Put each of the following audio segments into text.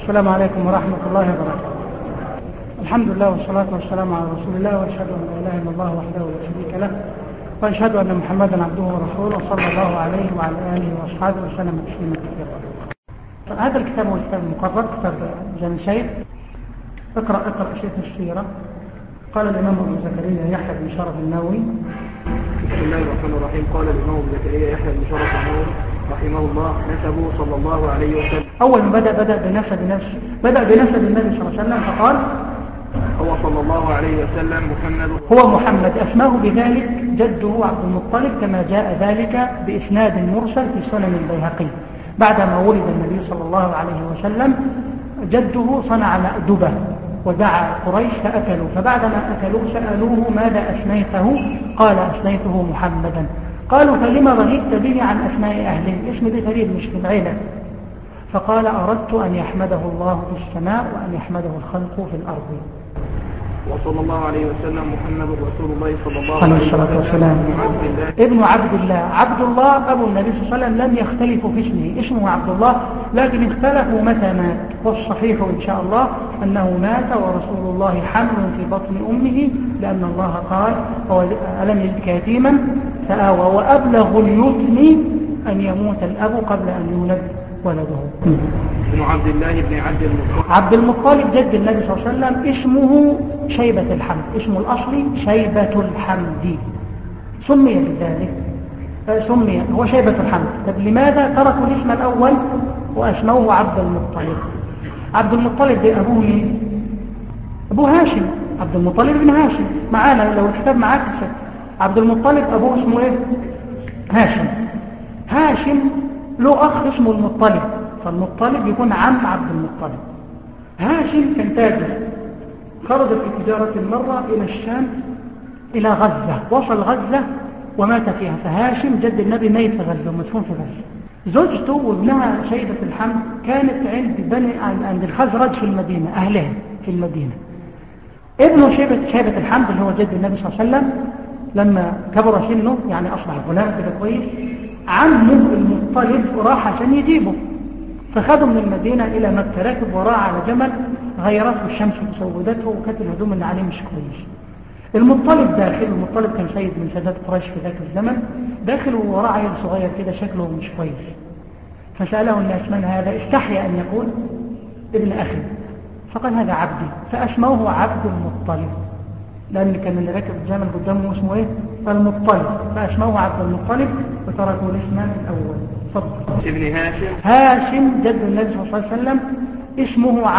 السلام عليكم ورحمة الله وبركاته. الحمد لله والصلاة والسلام على رسول الله، وأشهد أن لا إله إلا الله وحده لا شريك له، وأشهد أن محمدا عبده ورسوله صلى الله عليه وعلى آله وأصحابه وسلم تسليما كثيرا. هذا الكتاب هو كتاب مقرر، كتاب جامع شيخ. اقرأ شيخ السيرة. قال الإمام أبو زكريا يحيى بن شرف النووي. بسم الله الرحمن الرحيم. قال الإمام أبو زكريا يحيى بن شرف النووي رحمه الله: نسبه صلى الله عليه وسلم. أول ما بدأ بنسب نفسه، بدأ بنسب النبي صلى الله عليه وسلم فقال: هو صلى الله عليه وسلم محمد. هو محمد، أسماه بذلك جده عبد المطلب، كما جاء ذلك بإسناد مرسل في سنن البيهقي. بعدما ولد النبي صلى الله عليه وسلم جده صنع مأدبة ودعا قريش فأكلوا، فبعدما أكلوا سألوه: ماذا أسميته؟ قال: أسميته محمدا. قالوا: فلما رغبت به عن أسماء أهله؟ اسم دي غريب مش في العيلة. فقال: أردت أن يحمده الله في السماء وأن يحمده الخلق في الأرض. وصلى الله عليه وسلم محمد رسول الله صلى الله عليه وسلم ابن عبد الله. عبد الله أبو النبي صلى الله عليه وسلم لم يختلفوا في اسمه عبد الله، لكن اختلفوا متى مات. والصحيح إن شاء الله أنه مات ورسول الله حمل في بطن أمه، لأن الله قال: ألم يجدك يتيما فآوى. وأبلغ اليتم أن يموت الأب قبل أن يولد ولده. ابن عبد الله بن عبد المطلب. عبد المطلب جد النبي صلى الله عليه وسلم اسمه شيبة الحمد، اسمه الأصلي شيبة الحمد، سمي بذلك، سمي هو شيبة الحمد. طب لماذا تركوا الاسم الأول وأسموه عبد المطلب؟ عبد المطلب ده أبوه مين؟ أبوه هاشم، عبد المطلب بن هاشم. معانا لو الكتاب معاك عبد المطلب أبوه اسمه إيه؟ هاشم. هاشم له أخ اسمه المطلب، فالمطلب يكون عم عبد المطلب. هاشم كان تاجر، خرج في تجارة مرة إلى الشام إلى غزة، وصل غزة ومات فيها. فهاشم جد النبي ميت في غزة ومدفون في غزة. زوجته وابنها شيبة الحمد كانت عند الخزرج في المدينة، أهلها في المدينة. ابنه شيبة الحمد اللي هو جد النبي صلى الله عليه وسلم لما كبر سنه، يعني أصبح غلام كده كويس، عمه المطلب راح عشان يجيبه، فخده من المدينة إلى مكة، راكب وراه على جمل، غيرته الشمس وسودته وكانت الهدوم اللي عليه مش كويس. المطلب داخل، المطلب كان سيد من سادات قريش في ذاك الزمن، داخل ووراه عيل صغير كده شكله مش كويس. فسأله الناس: من هذا؟ استحيا أن يقول ابن أخي، فقال: هذا عبدي. فأسموه عبد المطلب، لأن كان اللي راكب الجمل قدامه اسمه إيه؟ المطلب، فأسموه عبد المطلب وتركوا الاسم الأول. فضل. ابن هاشم. هاشم جد النبي صلى الله عليه وسلم اسمه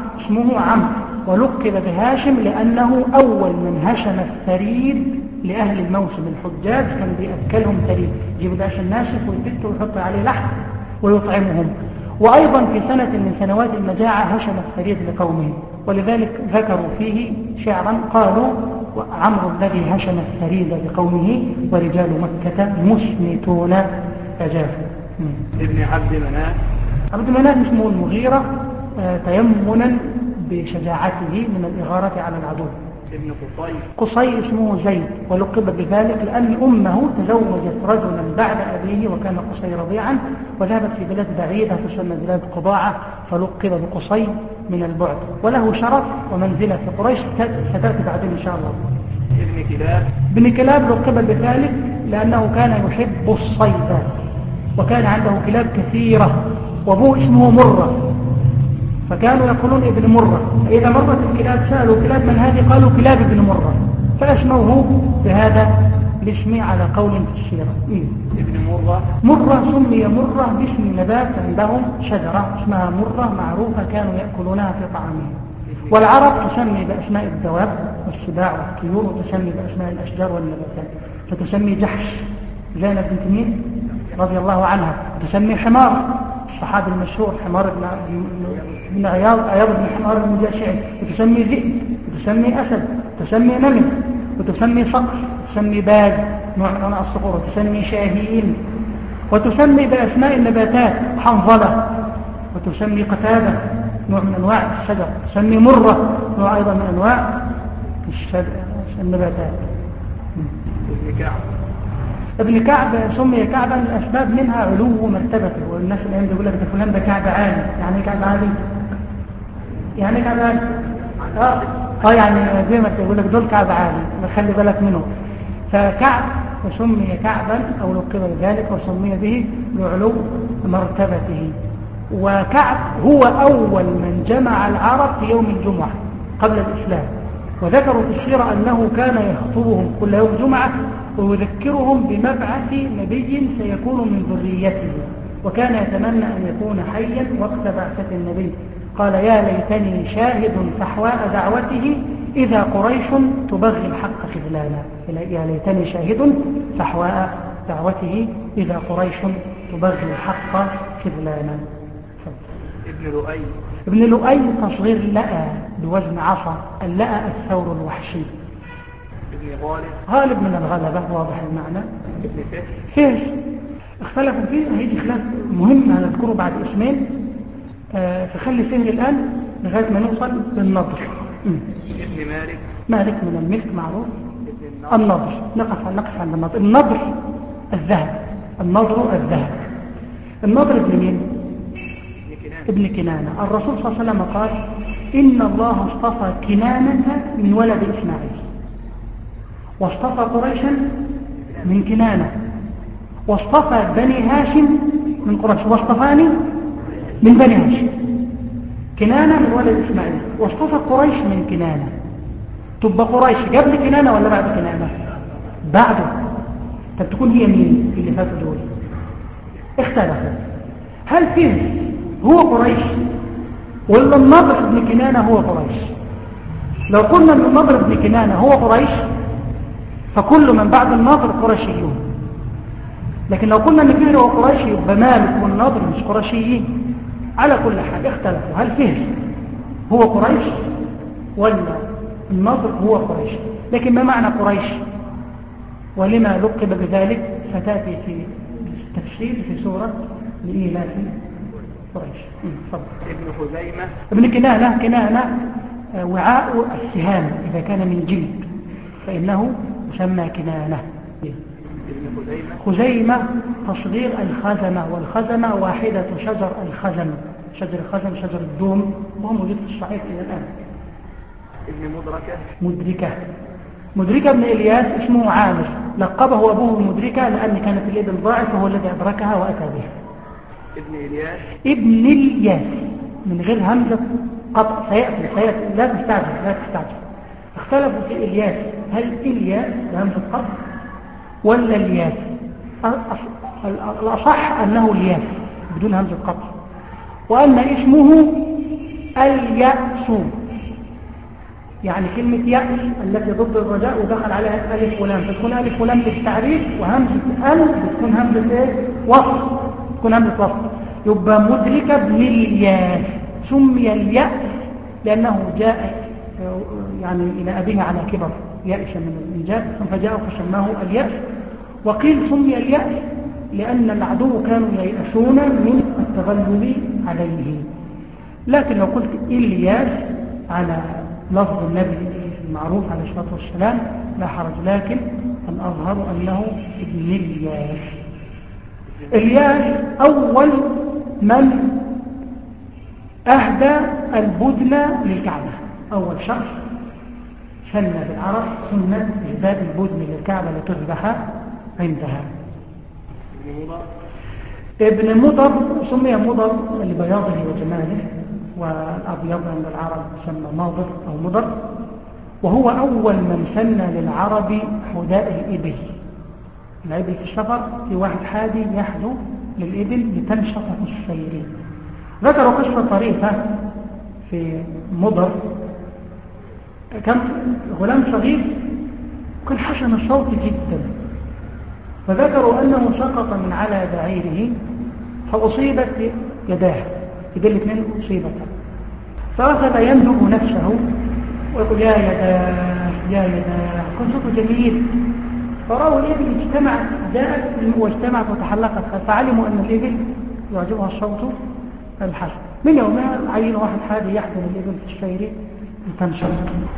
عمرو، ولقب بهاشم لأنه أول من هشم الثريد لأهل الموسم. الحجاج كان بيأكلهم ثريد، يجيبوا داش الناشف ويفتوا ويحط عليه لحم ويطعمهم. وأيضا في سنة من سنوات المجاعة هشم الثريد لقومه، ولذلك ذكروا فيه شعرا قالوا: عمرو الذي هشم الثريد لقومه ورجال مكة مسمتون أجافوا. ابن عبد مناف. عبد مناف اسمه المغيرة، تيمنا بشجاعته من الإغارة على العدو. ابن قصي اسمه زيد، ولقب بذلك لأن أمه تزوجت رجلا بعد أبيه وكان قصي رضيعا، وذهبت في بلاد بعيدة تسمى بلاد قضاعة، فلقب بقصي من البعد، وله شرف ومنزلة في قريش ستأتي بعدين إن شاء الله. ابن كلاب لقب بذلك لأنه كان يحب الصيد، وكان عنده كلاب كثيرة، وابوه اسمه مرة، فكانوا يقولون ابن مرة. فإذا مرت الكلاب سألوا: كلاب من هذه؟ قالوا: كلاب ابن مرة، فأسموه بهذا الاسم على قول في السيرة. ابن مرة سمي مرة باسم نبات عندهم، شجرة اسمها مرة معروفة كانوا يأكلونها في طعامهم. والعرب تسمي بأسماء الدواب والسباع والطيور، وتسمي بأسماء الأشجار والنباتات، فتسمي جحش زينب بنت مين رضي الله عنها، تسمي حمار الصحابي المشهور حمار بن عياض بن حمار المجاشعي، وتسمي ذئب، وتسمي أسد، وتسمي نمر، وتسمي صقر، وتسمي باز نوع من أنواع الصقور، وتسمي شاهين، وتسمي بأسماء النباتات حنظلة، وتسمي قتادة نوع من أنواع الشجر، تسمي مرة نوع أيضا من أنواع النباتات. ابن كعب سمي كعبا لأسباب منها علو مرتبته، والناس الآن يقول لك ده فلان ده كعب عالي. يعني كعب عالي يعني كعبان يعني زي ما تقول لك دول كعب عالي، خلي بالك منه. فكعب سمي كعبا أو لقب بذلك أو سمي به لعلو مرتبته. وكعب هو أول من جمع العرب في يوم الجمعة قبل الإسلام، وذكروا في السيرة أنه كان يخطبهم كل يوم جمعة ويذكرهم بمبعث نبي سيكون من ذريته، وكان يتمنى أن يكون حيا وقت بعثة النبي. قال يا ليتني شاهد فحواء دعوته إذا قريش تبغي الحق خذلانا. يا ليتني شاهد فحواء دعوته إذا قريش تبغي الحق خذلانا. ابن لؤي تصغير لأى بوزن عصا، اللأى الثور الوحشي. ابن غالب من الغلبة، واضح المعنى. ابن فهس اختلفوا فيه، هيجي خلاف مهم هنذكره بعد اسمين. فخلي فهر الآن لغاية ما نوصل للنضر. ابن مالك من الملك معروف. النضر نقف عند النضر. النضر الذهب، النضر الذهب. النضر ابن مين؟ ابن كنانة. الرسول صلى الله عليه وسلم قال إن الله اصطفى كنانة من ولد إسماعيل، واصطفى قريشا من كنانة، واصطفى بني هاشم من قريش، واصطفاني من بني هاشم. كنانة من ولد إسماعيل، واصطفى قريش من كنانة. تبقى قريش قبل كنانة ولا بعد كنانة؟ بعده. طب تكون هي مين اللي فاتوا دول؟ اختلفوا. هل فهس هو قريش ولا النضر بن كنانة هو قريش؟ لو قلنا ان النضر بن كنانة هو قريش فكل من بعد النضر قرشيون، لكن لو قلنا ان فهر هو قريشي يبقى مالك والنضر مش قرشيين. على كل حال اختلفوا، هل فهر هو قريش ولا النضر هو قريش؟ لكن ما معنى قريش ولما لقب بذلك ستأتي في التفسير في سورة لإيلاف قريش. ابن خزيمة. ابن كنانة وعاء السهام إذا كان من جلد فإنه يسمى كنانة. خزيمة تصغير الخزمة، والخزمة واحدة شجر الخزم، شجر الخزم شجر الدوم، وهو موجود في الصحيح إلى الآن. ابن مدركة ابن إلياس اسمه عامر، لقبه أبوه مدركة لأن كانت الإبل ضاعت وهو الذي أدركها وأتى بها. ابن الياس من غير همزة قطع، سيأتي لا تستعجل. اختلفوا في إلياس، هل إلياس بهمزة قطع ولا الياس؟ الأصح أنه الياس بدون همزة قطع، وأن اسمه اليأس، يعني كلمة يأس التي ضد الرجاء ودخل عليها ألف ولام، فتكون ألف ولام للتعريف، وهمزة بتكون همزة وصف، تكون همزة وصف. يبقى مدرك ابن الياس سمي اليأس لأنه جاء يعني إلى أبيه على كبر يأس من الإنجاب فجاءه فسماه اليأس. وقيل سمي اليأس لأن العدو كانوا ييأسون من التغلب عليه. لكن لو قلت إلياس على لفظ النبي المعروف عليه الصلاة والسلام لا حرج، لكن الأظهر أنه ابن الياس. الياس أول من أهدى البدن للكعبة، أول شخص سن بالعرب سنة إهداء البدن للكعبة لتذبح عندها. ابن مضر سمي مضر لبياضه وجماله، والأبيض عند العرب سمى ماضر أو مضر، وهو أول من سن للعرب حداء الإبل. الإبل في السفر في واحد حادي يحدو للإبل لتنشط في السير. ذكروا قصة طريفة في مضر، كان غلام صغير وكان حسن الصوت جدا، فذكروا أنه سقط من على بعيره فأصيبت يداه، يدل الاثنين أصيبتا، فأخذ يندب نفسه ويقول يا يداه يا يداه، كان صوته جميل. فرأوا الإبل اجتمعت، جاءت واجتمعت وتحلقت، فعلموا أن الإبل يعجبها الصوت الحسن. من يومها عينوا واحد حادي يحضن الإبل في السير لتنشط.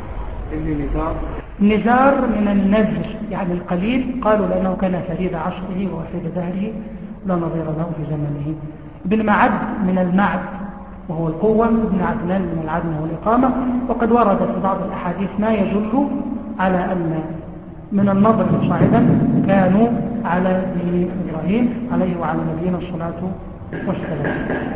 النزار من النزر يعني القليل، قالوا لأنه كان فريد عصره ووحيد دهره لا نظير له في زمنه. ابن معد من المعد وهو القوة، ابن عدنان من العدن والإقامة. وقد ورد في بعض الأحاديث ما يدل على أن من النظر صاعدا كانوا على دين إبراهيم عليه وعلى نبينا الصلاة والسلام.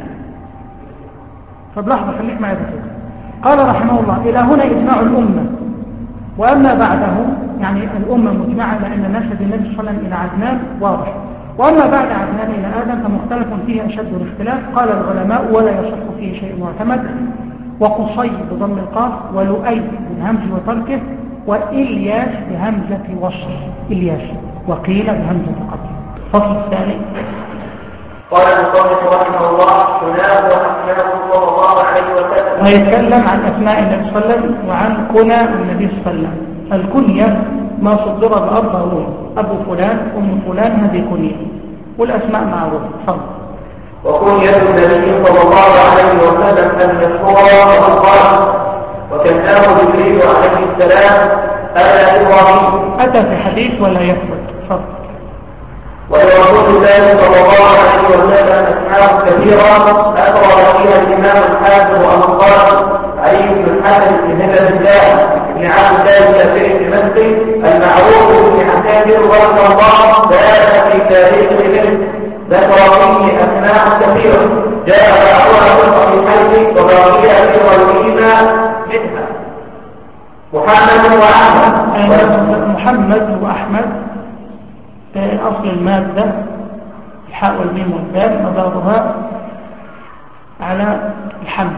فبلحظة خليك معي بكده. قال رحمه الله: إلى هنا إجماع الأمة. وأما بعده يعني الأمة مجمعة لأن نسب النبي صلى الله عليه وسلم إلى عدنان واضح. وأما بعد عدنان إلى آدم فمختلف فيه أشد الاختلاف. قال العلماء: ولا يصح فيه شيء معتمد. وقصي بضم القاف، ولؤي بالهمز وتركه، وإلياس بهمزة وصل إلياس، وقيل بهمزة قتل. الفصل الثاني. قال المصنف رحمه الله: كناه وأسماءه صلى الله عليه وسلم. ويتكلم عن أسماء النبي صلى الله عليه وسلم وعن كنى النبي صلى الله عليه وسلم. الكنية ما صدر بأربعون: أبو فلان، أم فلان، هذه كنية، والأسماء معروفة. فضل. وكنية النبي صلى الله عليه وسلم المشهورة والقرآن، وكناه جبريل عليه السلام أبا إبراهيم. أتى في حديث ولا يثبت. فضل. ولرسول الله صلى الله عليه وسلم أسماء كثيرة أبرز فيها الإمام الحافظ أبو القاسم علي بن الحسن بن هبة الله بن عبد الله الشافعي الدمشقي المعروف بن حسان رحمه الله بان في تاريخه ذكر فيه أسماء كثيرة جاء بعضها في الصحيحين وبقي في غيرهما منها محمد وأحمد. محمد وأحمد أصل المادة الحاء والميم والدال مدارها على الحمد.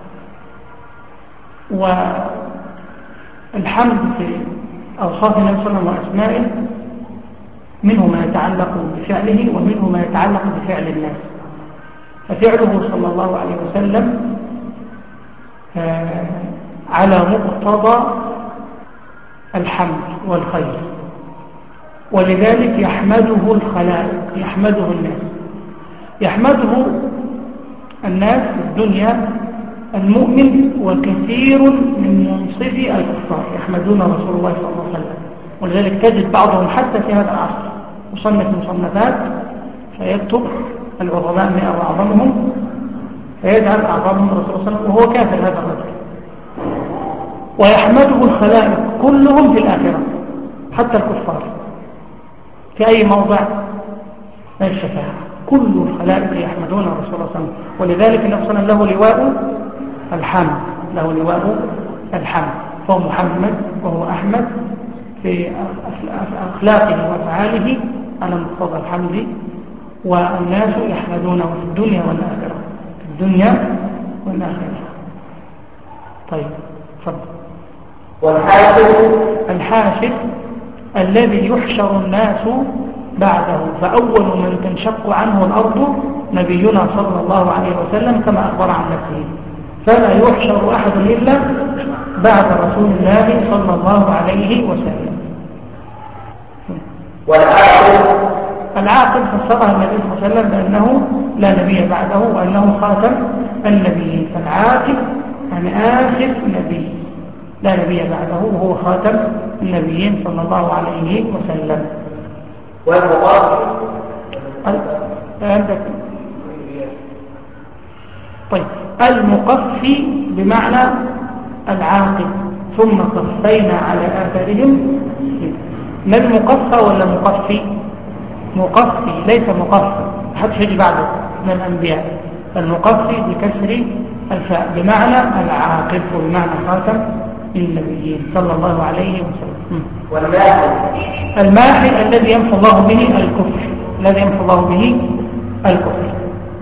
والحمد في أوصاف النبي صلى الله عليه وسلم وأسمائه منه ما يتعلق بفعله ومنه ما يتعلق بفعل الناس. ففعله صلى الله عليه وسلم على مقتضى الحمد والخير، ولذلك يحمده الخلائق، يحمده الناس. يحمده الناس في الدنيا المؤمن وكثير من منصفي الكفار يحمدون رسول الله صلى الله عليه وسلم. ولذلك تجد بعضهم حتى في هذا العصر مصنف مصنفات فيكتب العظماء 100 وأعظمهم فيجعل أعظمهم رسول الله صلى الله عليه وسلم وهو كافر هذا الرجل. ويحمده الخلائق كلهم في الآخرة حتى الكفار في أي موضع من الشفاعة، كل الخلائق يحمدون رسول الله صلى الله عليه وسلم. ولذلك النبي صلى الله عليه وسلم له لواء الحمد، له لواء الحمد، فهو محمد وهو أحمد في أخلاقه وأفعاله على مقتضى الحمد. والناس يحمدونه في الدنيا والآخرة، في الدنيا والآخرة. طيب تفضل. والحاشر الحاشر الذي يحشر الناس بعده، فأول من تنشق عنه الأرض نبينا صلى الله عليه وسلم كما أخبر عن نفسه، فلا يحشر أحد إلا بعد رسول الله صلى الله عليه وسلم. العاقل فسرها النبي صلى الله عليه وسلم بأنه لا نبي بعده وأنه خاتم النبيين. فالعاقل يعني آخر نبي لا نبي بعده وهو خاتم النبيين صلى الله عليه وسلم. والمقص عندك طيب المقفي بمعنى العاقل ثم قفينا على آثارهم. ما المقفى ولا مقفي؟ مقفي ليس مقفى، حدش يجي بعده من الأنبياء. المقفي بكسر الفاء بمعنى العاقل وبمعنى خاتم النبيين صلى الله عليه وسلم. الماحي الذي يمحو الله به الكفر، الذي يمحو الله به الكفر.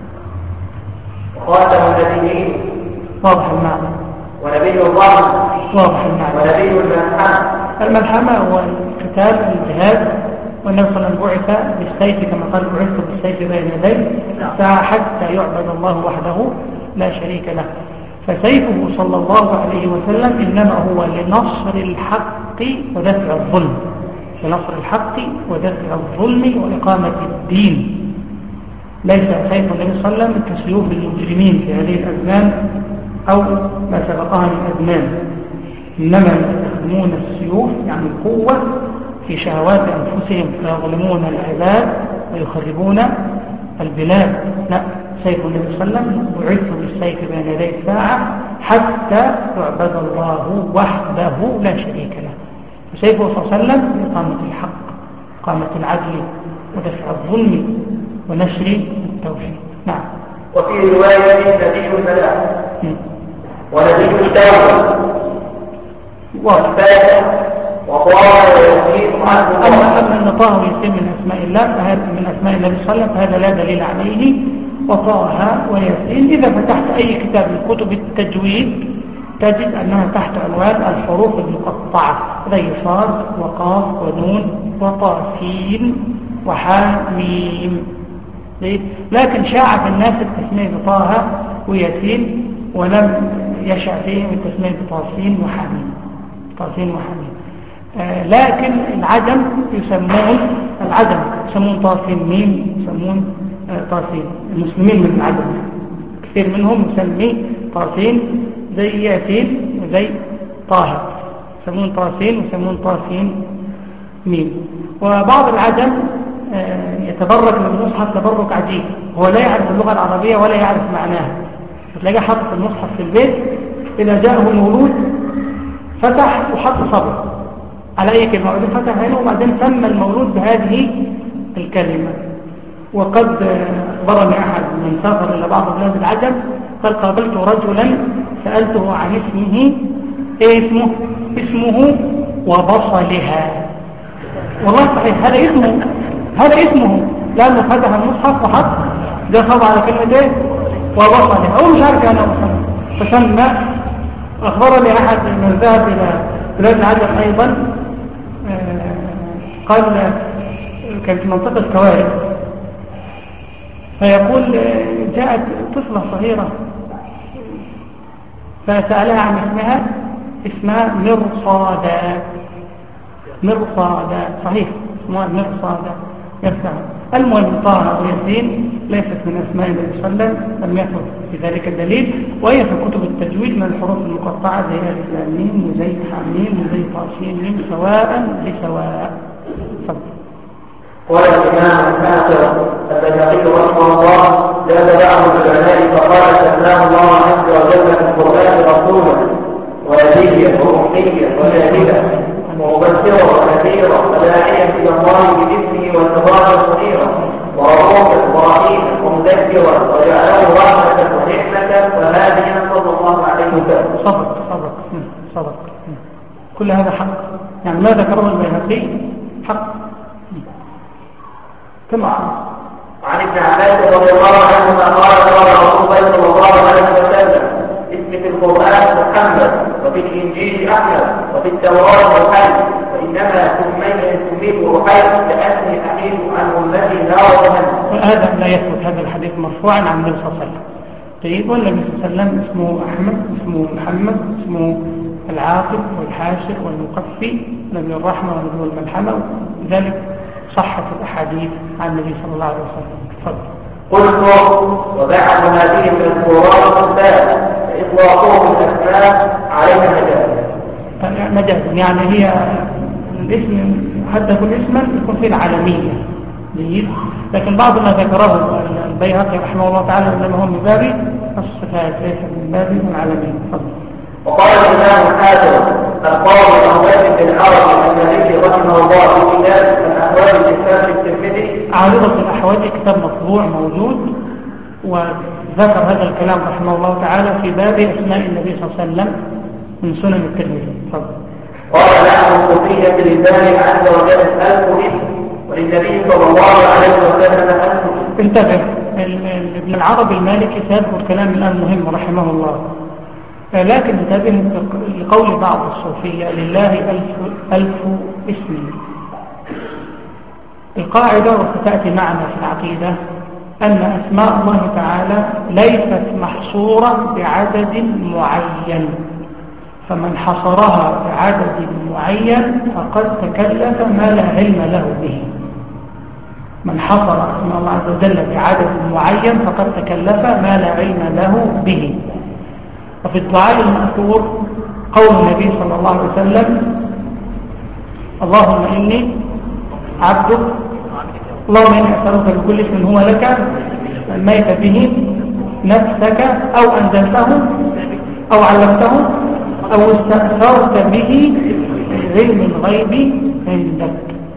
خاتم النبيين واضح المعنى. ونبي الله واضح المعنى. ونبي الملحمة. الملحمة هو القتال الجهاد، والنبي صلى الله عليه وسلم بعث بالسيف كما قال بعثت بالسيف بين يديه حتى يعبد الله وحده لا شريك له. فسيفه صلى الله عليه وسلم إنما هو لنصر الحق ودفع الظلم، لنصر الحق ودفع الظلم وإقامة الدين. ليس سيف النبي صلى الله عليه وسلم كسيوف المجرمين في هذه الأزمان أو ما سبقها من أزمان، إنما يستخدمون السيوف يعني القوة في شهوات أنفسهم فيظلمون العباد ويخربون البلاد. لا، سيف النبي صلى الله عليه وسلم بعث السيف بين يدي الساعة حتى يعبد الله وحده لا شريك له. وسيفه صلى الله عليه وسلم بإقامة الحق، إقامة العدل، ودفع الظلم، ونشر التوحيد. نعم. وفي رواية نبي السلام ونبي التوبة والفاتح وطه ويسير عنه. أما أن طه ويسير من أسماء الله فهذا من أسماء النبي صلى الله عليه وسلم، فهذا لا دليل عليه. وطه ويسير إذا فتحت أي كتاب من كتب التجويد تجد أنها تحت عنوان الحروف المقطعة زي صاد وقاف ونون وطاسين وحاميم. لكن شاع في الناس التسمية بطه ويسين ولم يشع فيهم التسمية بطاسين وحاميم. طاسين وحاميم. لكن العجم يسمون طاسين ميم، يسمون طاسين. المسلمين من العجم كثير منهم يسمي طاسين زي ياسين وزي طه، يسمون طاسين ويسمون طاسين ميم. وبعض العجم يتبرك من المصحف تبرك عجيب، هو لا يعرف اللغة العربية ولا يعرف معناها، تلاقيه حط المصحف في البيت، إذا جاءه المولود فتح وحط صبر على أي كلمة، وبعدين فتح هنا وبعدين سمى المولود بهذه الكلمة. وقد أخبرني أحد من سافر إلى بعض بلاد العجم قال قابلت رجلا سألته عن اسمه، إيه اسمه؟ اسمه وبصلها. والله صحيح هذا اسمه لأنه فتح المصحف وحط جاء على كلمة إيه؟ وبصلها. هو مش عارف أنا وصلها فسمى. أخبرني أحد من ذهب إلى بلاد العجم أيضا قال كانت منطقة الكوارث، فيقول جاءت طفلة صغيرة فسألها عن اسمها مرصادة صحيح اسمها مرصادة يفتح. المهم طه وياسين ليست من أسماء النبي صلى الله عليه وسلم، لم يثبت في ذلك الدليل، وهي في كتب التجويد من الحروف المقطعة زي ألف لام ميم وزي حميم وزي طاسين ميم سواء بسواء. قال الإمام الحافظ البيهقي رحمه الله جاز بعض العلماء فقال سماه الله عز وجل في القرآن رسولا ونبيا وأميا وشاهدا ومبشرا ونذيرا وداعيا إلى الله بإذنه والنظام منيرا ورؤوفا ورحيما ومذكرا وجعله رحمة ونعمة وهاديا صلى الله عليه وسلم. صدق كل هذا حق، يعني ما ذكره البيهقي حق كما عن ابن عباس رضي الله عنهما قال رسول الله صلى الله عليه وسلم اسم في القرآن محمد وفي الإنجيل أحمد وفي التوراة محمد وإنما سميت رحيل لأني أحيد عن أمتي نار جهنم. هذا لا يثبت هذا الحديث مرفوعا عن النبي صلى الله عليه وسلم. طيب والنبي صلى الله عليه وسلم اسمه أحمد، اسمه محمد، اسمه العاقب والحاشر والمقفي، نبي الرحمة ونبي الملحمة، لذلك صحت الأحاديث عن النبي صلى الله عليه وسلم. تفضل. قلت وبعد هذه من القرآن الثالث فإطلاقهم الأسماء عليها مجاز، يعني هي الاسم حتى يكون اسما يكون فيه العالمية، لكن بعض ما ذكره البيهقي رحمه الله تعالى إنما هو من باب الصفات ليس من باب العالمية. تفضل. وقال الإمام الحافظ القاضي أبو بكر العربي المالكي رحمه الله في كتاب الأحوال الإسلام الترمذي عارضة الأحوال كتاب مطبوع موجود، وذكر هذا الكلام رحمه الله تعالى في باب أسماء النبي صلى الله عليه وسلم من سنن الترمذي. قال له الصوفية لله عز وجل 1000 اسم وللنبي صلى الله عليه وسلم 1000 اسم. انتبه، ابن العربي المالكي سيذكر كلام الآن مهم رحمه الله، لكن انتبه لقول بعض الصوفية لله 1000 اسم. القاعدة وستأتي معنا في العقيدة أن أسماء الله تعالى ليست محصورة بعدد معين، فمن حصرها بعدد معين فقد تكلف ما لا علم له به. من حصر اسم الله عز وجل بعدد معين فقد تكلف ما لا علم له به. وفي الدعاء المأثور قول النبي صلى الله عليه وسلم اللهم إني عبدك، اللهم إني أسألك بكل اسم هو لك سميت به نفسك أو أنزلته أو علمته أو استأثرت به علم الغيب عندك.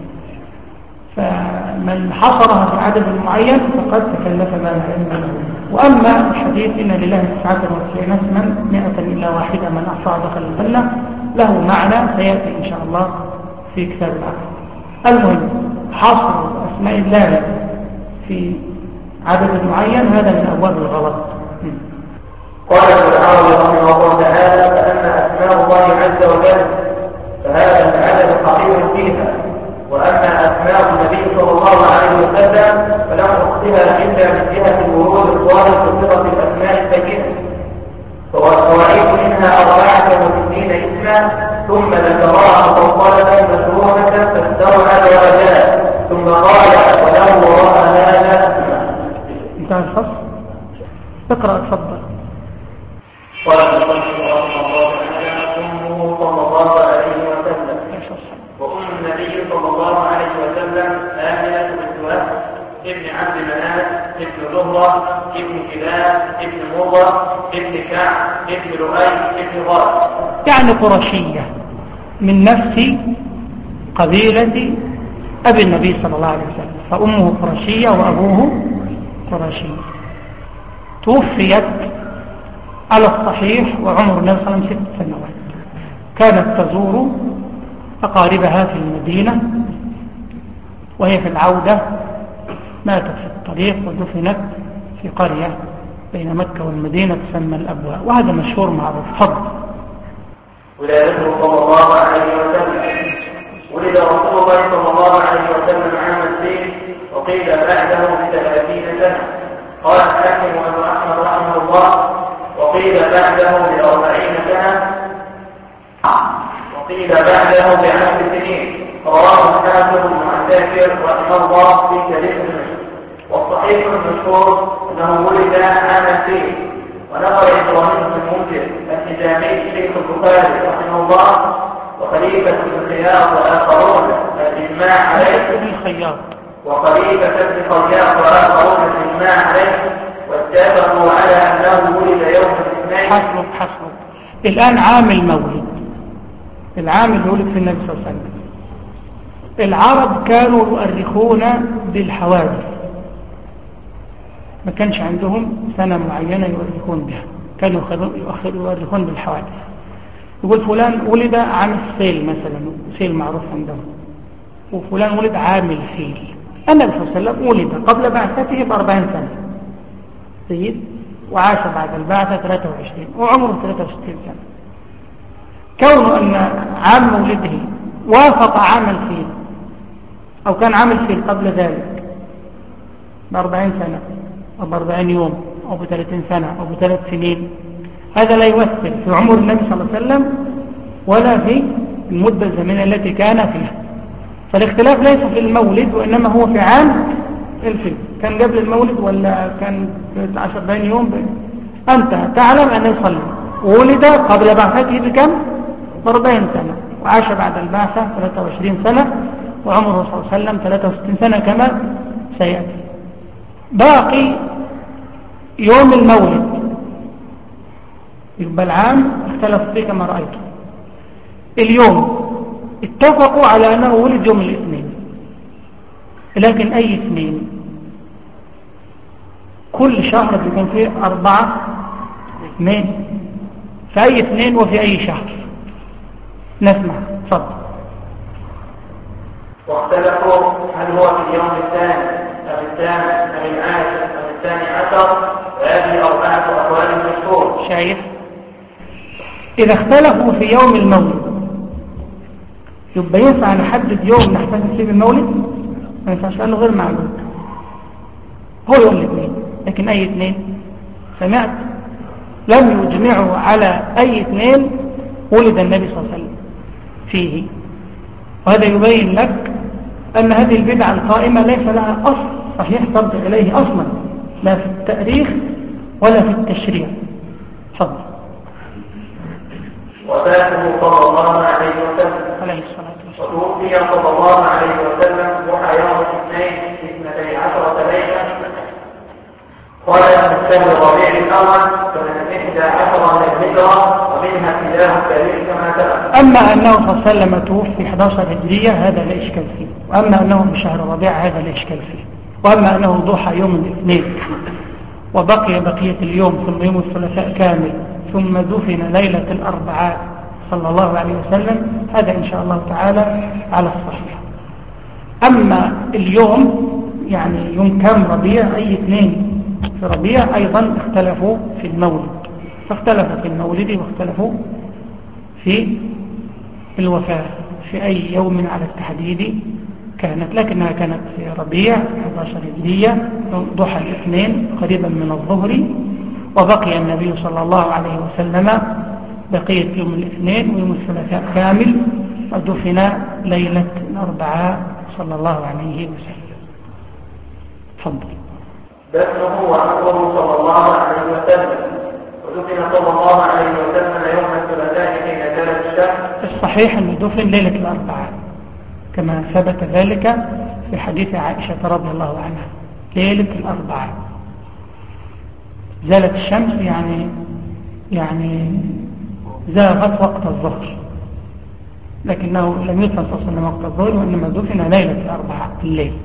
فمن حصرها في عدد معين فقد تكلف ما لا علم له. وأما الحديث إن لله 99 اسما 100 إلا واحدة من أحصاها دخل الجنة له معنى سيأتي إن شاء الله في كتاب العقل. المهم حصر أسماء الله في عدد معين هذا من أبواب الغلط. قال ابن العربي رحمه الله تعالى فأما أسماء الله عز وجل فهذا العدد قليل فيها، وأما أسماء النبي صلى الله عليه وسلم فلم نخطئها إلا من جهة الورود الظاهر بصفة الأسماء البينة، فوالقواعد منها 64 اسما ثم ذكرها مفصلة مشروعة فاستوعب وأجاب ثم قال وله وراء هذا اسما. انتهى الفصل. اقرأ تفضل. قال المصنف رحمه الله تعالى أمه صلى الله عليه وسلم وأم النبي صلى الله عليه وسلم آمنة بنت وهب ابن عبد مناف ابن زهرة ابن كلاب ابن مرة ابن كعب ابن لؤي ابن غالب، يعني قرشية من نفس قبيلة أبي النبي صلى الله عليه وسلم، فأمه قرشية وأبوه قرشي. توفيت على الصحيح وعمر النبي صلى الله عليه وسلم 6 سنوات. كانت تزور أقاربها في المدينة، وهي في العودة ماتت في الطريق ودفنت في قرية بين مكة والمدينة تسمى الأبواء، وهذا مشهور معروف. فضل. ولادته صلى الله عليه وسلم ولد رسول الله صلى الله عليه وسلم عام الفيل وقيل بعده ب30 سنة. قال الحاكم وابن أحمد رحمه الله وقيل بعده ب40 سنة وقيل بعده ب10 سنين. رواه الحافظ بن عساكر رحمه الله في تاريخ دمشق. والصحيح المشهور انه ولد عام الفيل. ونقل ابراهيم بن المنذر الحجامي شيخ البخاري رحمه الله وخليفة بن الخياط وآخرون الإجماع عليه وخليفة بن الخياط وآخرون الإجماع عليه واتفقوا على أنه ولد يوم الاثنين. حسب الآن عام المولد، العام اللي ولد في النبي صلى الله عليه وسلم. العرب كانوا يؤرخون بالحوادث، ما كانش عندهم سنة معينة يؤرخون بها، كانوا يؤرخون بالحوادث. يقول فلان ولد عام السيل مثلا، سيل معروف عندهم، وفلان ولد عام الفيل. النبي صلى الله عليه وسلم ولد قبل بعثته ب40 سنة سيد، وعاش بعد البعثة 23 وعمره 63 سنة. كونه أن عام مولده وافق عام الفيل أو كان عام الفيل قبل ذلك ب40 سنة أو ب40 يوم أو ب30 سنة أو ب3 سنين، هذا لا يؤثر في عمر النبي صلى الله عليه وسلم ولا في المدة الزمنية التي كان فيها. فالاختلاف ليس في المولد وإنما هو في عام الفيل، كان قبل المولد ولا كان 10 يوم أنت تعلم أن يصلي ولد قبل بعثته بكم؟ ب40 سنة، وعاش بعد البعثة 23 سنة، وعمره صلى الله عليه وسلم 63 سنة كما سيأتي. باقي يوم المولد يبقى العام اختلف فيه كما رأيت. اليوم اتفقوا على أنه ولد يوم الاثنين، لكن أي اثنين؟ كل شهر بيكون فيه 4 اثنين، في أي اثنين وفي أي شهر؟ نسمع. تفضل. واختلفوا هل هو في اليوم الثاني أم الثامن أم العاشر أم ال12، وهذه 4 أقوال مشهور. شايف؟ إذا اختلفوا في يوم المولد يبقى ينفع نحدد يوم نحتفل فيه بالمولد؟ ما ينفعش لأنه غير معلوم، هو يوم الاثنين. لكن أي اثنين؟ سمعت لم يجمعوا على أي اثنين ولد النبي صلى الله عليه وسلم فيه. وهذا يبين لك أن هذه البدعة القائمة ليس لها أصل صحيح ترجع إليه أصلا، لا في التاريخ ولا في التشريع. تفضل. وفاته صلى الله عليه وسلم عليه الصلاة والسلام. وتوفي صلى الله عليه وسلم ضحى يوم الاثنين 12 ليلة. قال ابن شهر ربيع الأول سنة 11 من الهجرة ومنها اتجاه التاريخ كما سبق. أما أنه صلى الله عليه وسلم توفي 11 هجرية هذا لا إشكال فيه، وأما أنه بشهر ربيع هذا لا إشكال فيه، وأما أنه ضحى يوم الاثنين وبقي بقية اليوم ثم يوم الثلاثاء كامل ثم دفن ليلة الأربعاء صلى الله عليه وسلم هذا إن شاء الله تعالى على الصحيح. أما اليوم يعني يوم كام ربيع أي اثنين في ربيع أيضا اختلفوا في المولد، فاختلفوا في المولد واختلفوا في الوفاة في أي يوم على التحديد كانت، لكنها كانت في ربيع 11 هجرية ضحى الاثنين قريبا من الظهر، وبقي النبي صلى الله عليه وسلم بقية يوم الاثنين ويوم الثلاثاء كامل ودفن ليلة الأربعاء صلى الله عليه وسلم. تفضل. دفنه وعمره صلى الله عليه وسلم، ودفن صلى الله عليه وسلم يوم الثلاثاء حين كانت الشمس. الصحيح أنه دفن ليلة الأربعاء كما ثبت ذلك في حديث عائشة رضي الله عنها، ليلة الأربعاء زالت الشمس يعني زاغت وقت الظهر، لكنه لم يدفن صلى الله عليه وسلم وقت الظهر، وإنما دفن ليلة الأربعاء الليل.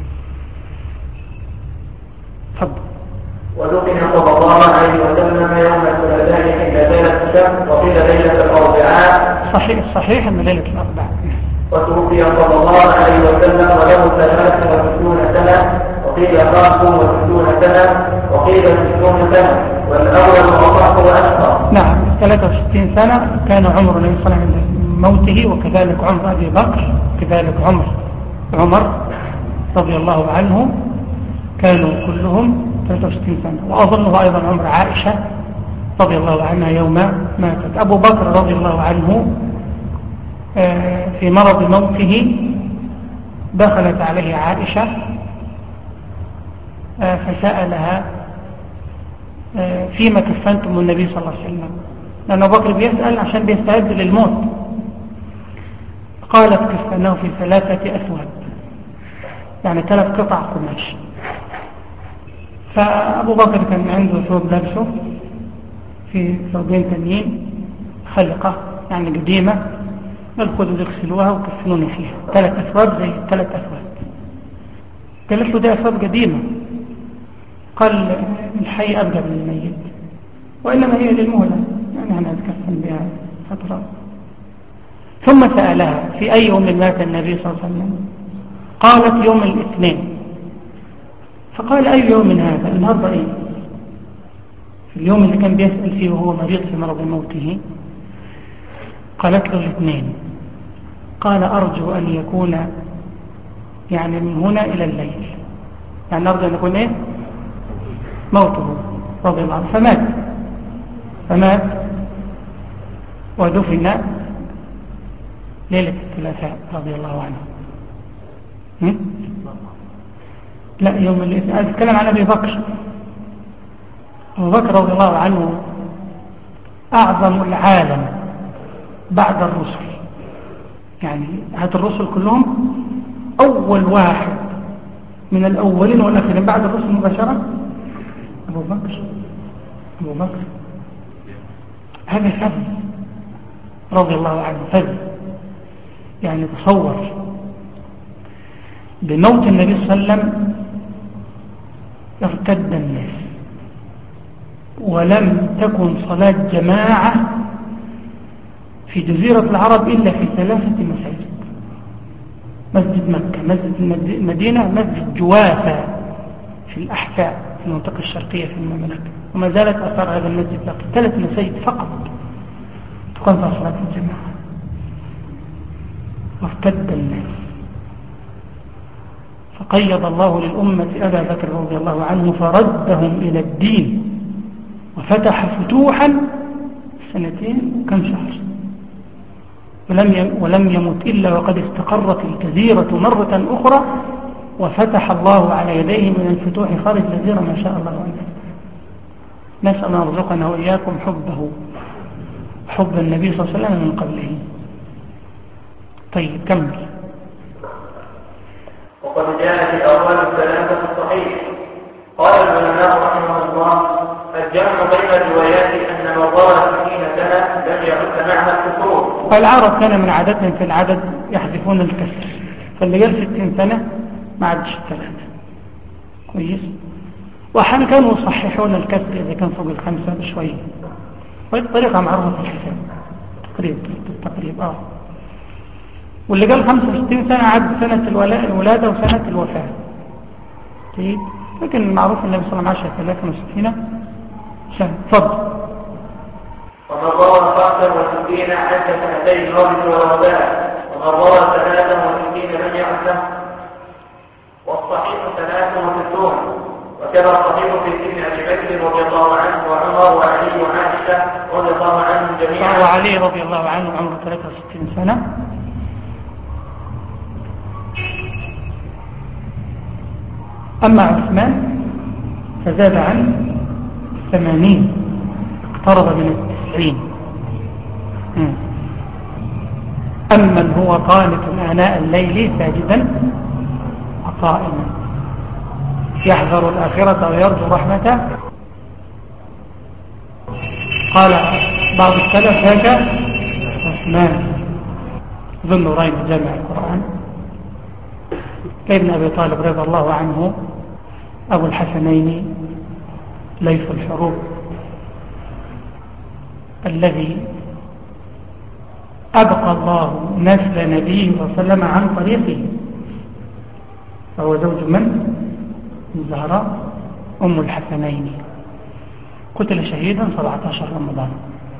تفضل. ودفن صلى الله عليه وسلم يوم الثلاثاء حين زالت الشمس، وقيل ليلة الأربعاء. صحيح أن ليلة الأربعاء. وتوفي صلى الله عليه وسلم وله 63 سنة، وقيل 65 سنة، وقيل 60 سنة، والأول أصح وأكثر. نعم 63 سنة كان عمر النبي صلى الله عليه وسلم عند موته، وكذلك عمر أبي بكر، كذلك عمر رضي الله عنه كانوا كلهم 63 سنة، وأظنه أيضا عمر عائشة رضي الله عنها يوم ماتت. أبو بكر رضي الله عنه في مرض موته دخلت عليه عائشة فسألها فيما كفنتم النبي صلى الله عليه وسلم، لأن أبو بكر بيسأل عشان بيستعد للموت. قالت كفناه في 3 أثواب، يعني 3 قطع قماش. فأبو بكر كان عنده ثوب لابسه في ثوبين تانيين خلقة يعني قديمة، الخذوا يغسلوها وكفنوني فيها 3 أثواب زي 3 أثواب. قالت له ده أثواب قديمة. قال الحي أبقى من الميت، وإنما هي للمهلة يعني أنا أتكفن بها فترة. ثم سألها في أي يوم مات النبي صلى الله عليه وسلم؟ قالت يوم الاثنين. فقال أي يوم هذا؟ النهارده إيه؟ في اليوم اللي كان بيسأل فيه وهو مريض في مرض موته. قالت له الاثنين. قال أرجو أن يكون يعني من هنا إلى الليل، يعني أرجو أن يكون إيه؟ موته رضي الله عنه. فمات ودفن ليلة الثلاثاء رضي الله عنه. لا يوم الاثنين. أتكلم عن أبي بكر. أبو بكر رضي الله عنه أعظم العالم بعد الرسل، يعني هذا الرسل كلهم أول واحد من الأولين والآخرين بعد الرسل مباشرة أبو بكر. هذا فضل رضي الله عنه، فضل. يعني تصور بموت النبي صلى الله عليه وسلم ارتد الناس، ولم تكن صلاة جماعة في جزيرة العرب إلا في 3 مساجد: مسجد مكة، مسجد المدينة، مسجد جوافة في الأحساء في المنطقة الشرقية في المملكة، وما زالت أثار هذا المسجد باقي. 3 مساجد فقط تقام فيها صلاة الجماعة. وارتد الناس، فقيض الله للأمة أبا بكر رضي الله عنه فردهم إلى الدين، وفتح فتوحا 2 وكم شهر، ولم يمت إلا وقد استقرت الجزيرة مرة أخرى، وفتح الله على يديه من الفتوح خارج الجزيرة ما شاء الله عنه. نسأل أن يرزقنا وإياكم حب النبي صلى الله عليه وسلم من قبله. طيب كمل. وقد جاء في الأقوال الثلاثة في الصحيح. قال العلماء رحمه الله: الجمع بين الروايات أن من ضار 60 سنة لم يعد معها الكسور. العرب كان من عادتهم في العدد يحذفون الكسر، فاللي قال 60 سنة ما عادش الثلاثة. كويس. وأحيانا كانوا يصححون الكسر إذا كان فوق الخمسة بشوية، وهي طريقة معروفة في الحساب تقريبا. واللي قال 65 سنة عد سنة الولادة وسنة الوفاة. طيب، لكن المعروف النبي صلى الله عليه وسلم عاش 63 سنة. تفضل. ومن ضار 65 عد سنتين المولد والوفاة، ومن ضار 63 لم يعد له. والصحيح 63، وكذا الصحيح في سن أبي بكر رضي الله عنه وعمر وعلي وعائشة رضي الله عنهم جميعا. وعلي رضي الله عنه عمره 63 سنة. أما عثمان فزاد عن 80، اقترب من 90. أمن هو قانت آناء الليل ساجدا وقائما يحذر الآخرة ويرجو رحمته. قال بعض السلف ذاك عثمان ذو النورين جامع القرآن، كابن أبي طالب رضي الله عنه أبو الحسنين ليث الحروب الذي أبقى الله نسل نبيه صلى الله عليه وسلم عن طريقه، فهو زوج من؟ الزهراء أم الحسنين، قتل شهيدا 17 رمضان.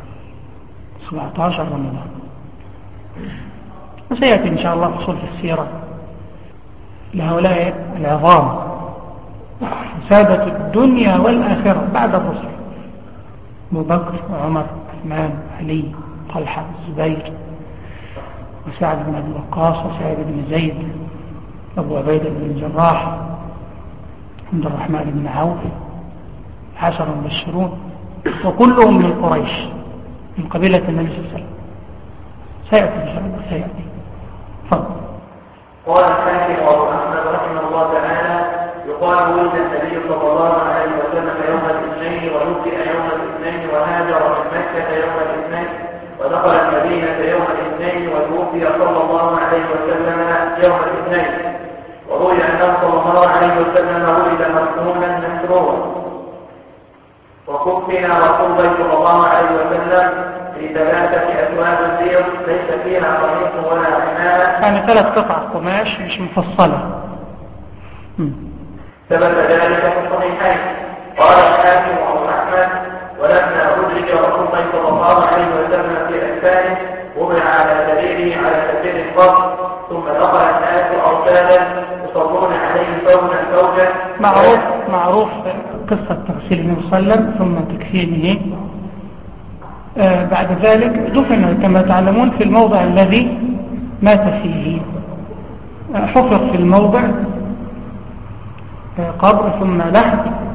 وسيأتي إن شاء الله فصول في السيرة لهؤلاء العظام سادة الدنيا والآخرة بعد الرسل: أبو بكر وعمر عثمان علي طلحة الزبير وسعد بن أبي وقاص وسعيد بن زيد أبو عبيدة بن الجراح عبد الرحمن بن عوف 10 مبشرون، وكلهم من قريش من قبيلة النبي صلى الله عليه وسلم. سيأتي إن شاء الله سيأتي. فضل. قال الحاكم وابو احمد رحمه الله تعالى: يقال ولد النبي صلى الله عليه وسلم يوم الاثنين، ونبئ يوم الاثنين، وهاجر من مكة يوم الاثنين، ودخل المدينة يوم الاثنين، وتوفي صلى الله عليه وسلم يوم الاثنين. وروي أنه صلى الله عليه وسلم ولد مفتونا مسرورا، وكفنا رسول صلى الله عليه وسلم في 3 أثواب بيض ليس فيها قميص ولا عمامة، يعني 3 قطع قماش مش مفصلة. ثبت ذلك في الصحيحين. قال الحاكم وابو احمد: ولما ادرك رسول الله صلى الله عليه وسلم في اكفانه وضع على سريره على سرير القبر، ثم دخل الناس اوتادا يصلون عليه فوجا. معروف قصة تغسيل النبي صلى الله عليه وسلم ثم تكفينه. بعد ذلك دفن كما تعلمون في الموضع الذي مات فيه، حفر في الموضع قبر ثم لحد،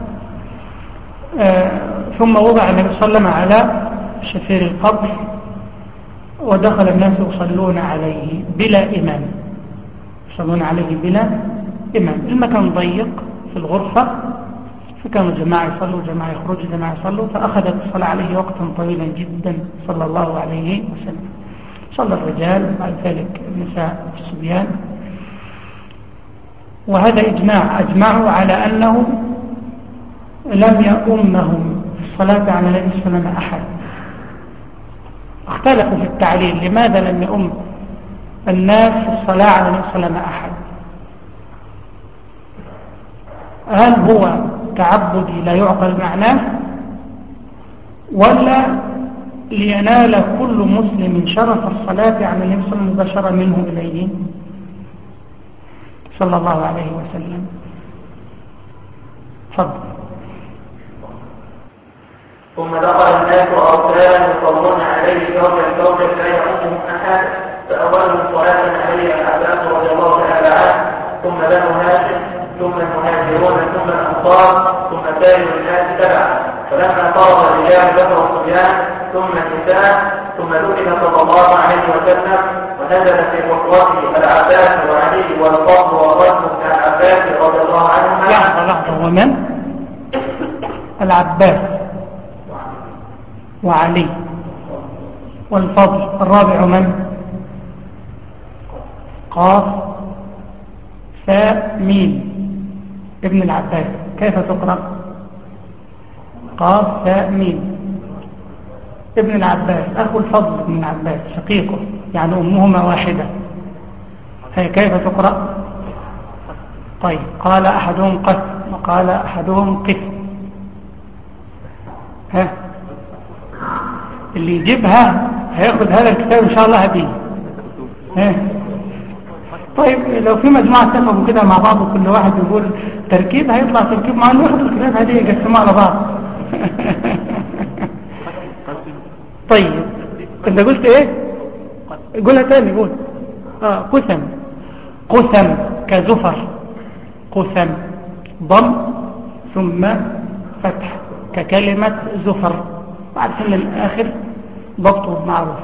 ثم وضع النبي صلى الله عليه وسلم على شفير القبر، ودخل الناس يصلون عليه بلا إمام، يصلون عليه بلا إمام. المكان ضيق في الغرفة، فكانوا جماعة يصلوا جماعة يخرجوا جماعة يصلوا، فأخذت الصلاة عليه وقتا طويلا جدا صلى الله عليه وسلم. صلى الرجال بعد ذلك النساء والصبيان. وهذا أجمعوا على أنه لم يؤمهم في الصلاة على النبي صلى الله عليه وسلم أحد. اختلفوا في التعليل لماذا لم يؤم الناس في الصلاة على النبي صلى الله عليه وسلم أحد. هل هو تعبدي لا يعقل معناه، ولا لينال كل مسلم شرف الصلاة على النبي صلى الله عليه وسلم مباشرة منه إليه صلى الله عليه وسلم؟ فضل. ثم دخل الناس أرسالا يصلون عليه فوجا لا يعودهم أحد، فأولهم صلاة عليه العباس رضي الله تعالى عنه، ثم بنو هاشم، ثم المهاجرون، ثم الأنصار، ثم سائر الناس تبعا. فلما فرض الرجال ذكر الصبيان ثم النساء، ثم دفن صلى الله عليه وسلم، ونزل في خطوته العباس وعلي والفضل والرجل بن العباس رضي الله عنهما. لحظة ومن؟ العباس وعلي والفضل. الرابع من؟ قاف فاء ميم ابن العباس. كيف تقرأ؟ قاف فاء ميم ابن العباس أخو الفضل ابن العباس شقيقه، يعني أمهما واحدة. هي كيف تقرأ؟ طيب قال أحدهم قف وقال أحدهم قف. ها اللي يجيبها هياخد هذا الكتاب إن شاء الله هديه. ها طيب لو في مجموعة اتفقوا كده مع بعض وكل واحد يقول تركيب هيطلع تركيب، مع انه ياخدوا الكتاب هديه يقسموه على بعض. طيب انت قلت ايه؟ قولها تاني قول. قسم. قسم كزفر. قسم ضم ثم فتح ككلمة زفر، عارفين الآخر ضبطه معروف.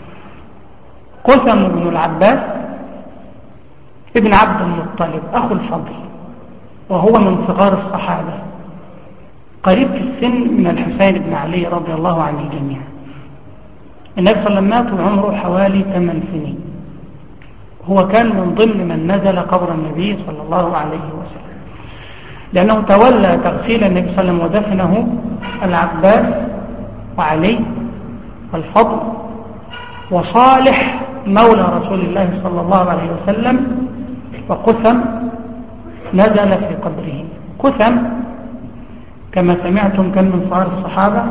قسم بن العباس ابن عبد المطلب أخو الفضل، وهو من صغار الصحابة، قريب في السن من الحسين بن علي رضي الله عن الجميع. النبي صلى الله عليه وسلم مات وعمره حوالي 8 سنين. هو كان من ضمن من نزل قبر النبي صلى الله عليه وسلم، لأنه تولى تغسيل النبي صلى الله عليه وسلم ودفنه العباس وعلي والفضل وصالح مولى رسول الله صلى الله عليه وسلم. وقسم نزل في قبره. قسم كما سمعتم كان من صغار الصحابة.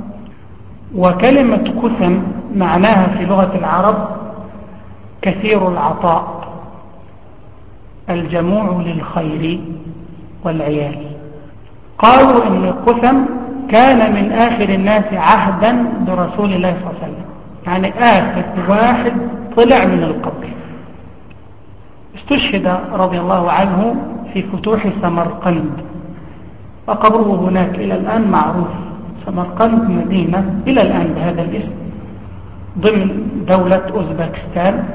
وكلمة قسم معناها في لغة العرب كثير العطاء، الجموع للخير والعيال. قالوا إن قسم كان من آخر الناس عهدا برسول الله صلى الله عليه وسلم، يعني آخر واحد طلع من القبر. استشهد رضي الله عنه في فتوح سمرقند، وقبره هناك إلى الآن معروف. سمرقند مدينة إلى الآن بهذا الاسم ضمن دولة أوزبكستان،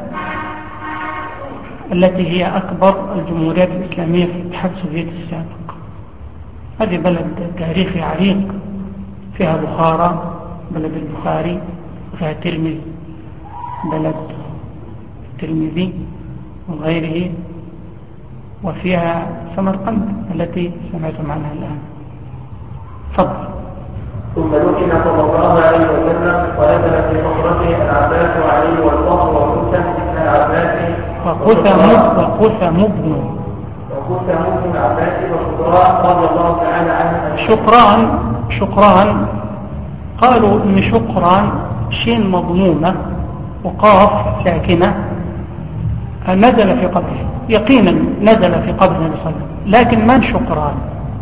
التي هي أكبر الجمهوريات الإسلامية في الاتحاد السوفيتي السابق. هذه بلد تاريخي عريق، فيها بخارى بلد البخاري، وفيها تلمذ بلد الترمذي وغيره، وفيها سمرقند التي سمعتم عنها الآن. تفضل. ثم دفن صلى الله عليه وسلم ونزل في صخرته العباس وعلي والفضل وقسم ابن العباس وقسم ابن العباس وشكران رضي الله تعالى عنه. شكران قالوا ان شكران شين مضمومة وقاف ساكنة نزل في قبره، يقينا نزل في قبر النبي صلى الله عليه وسلم، لكن من شكران؟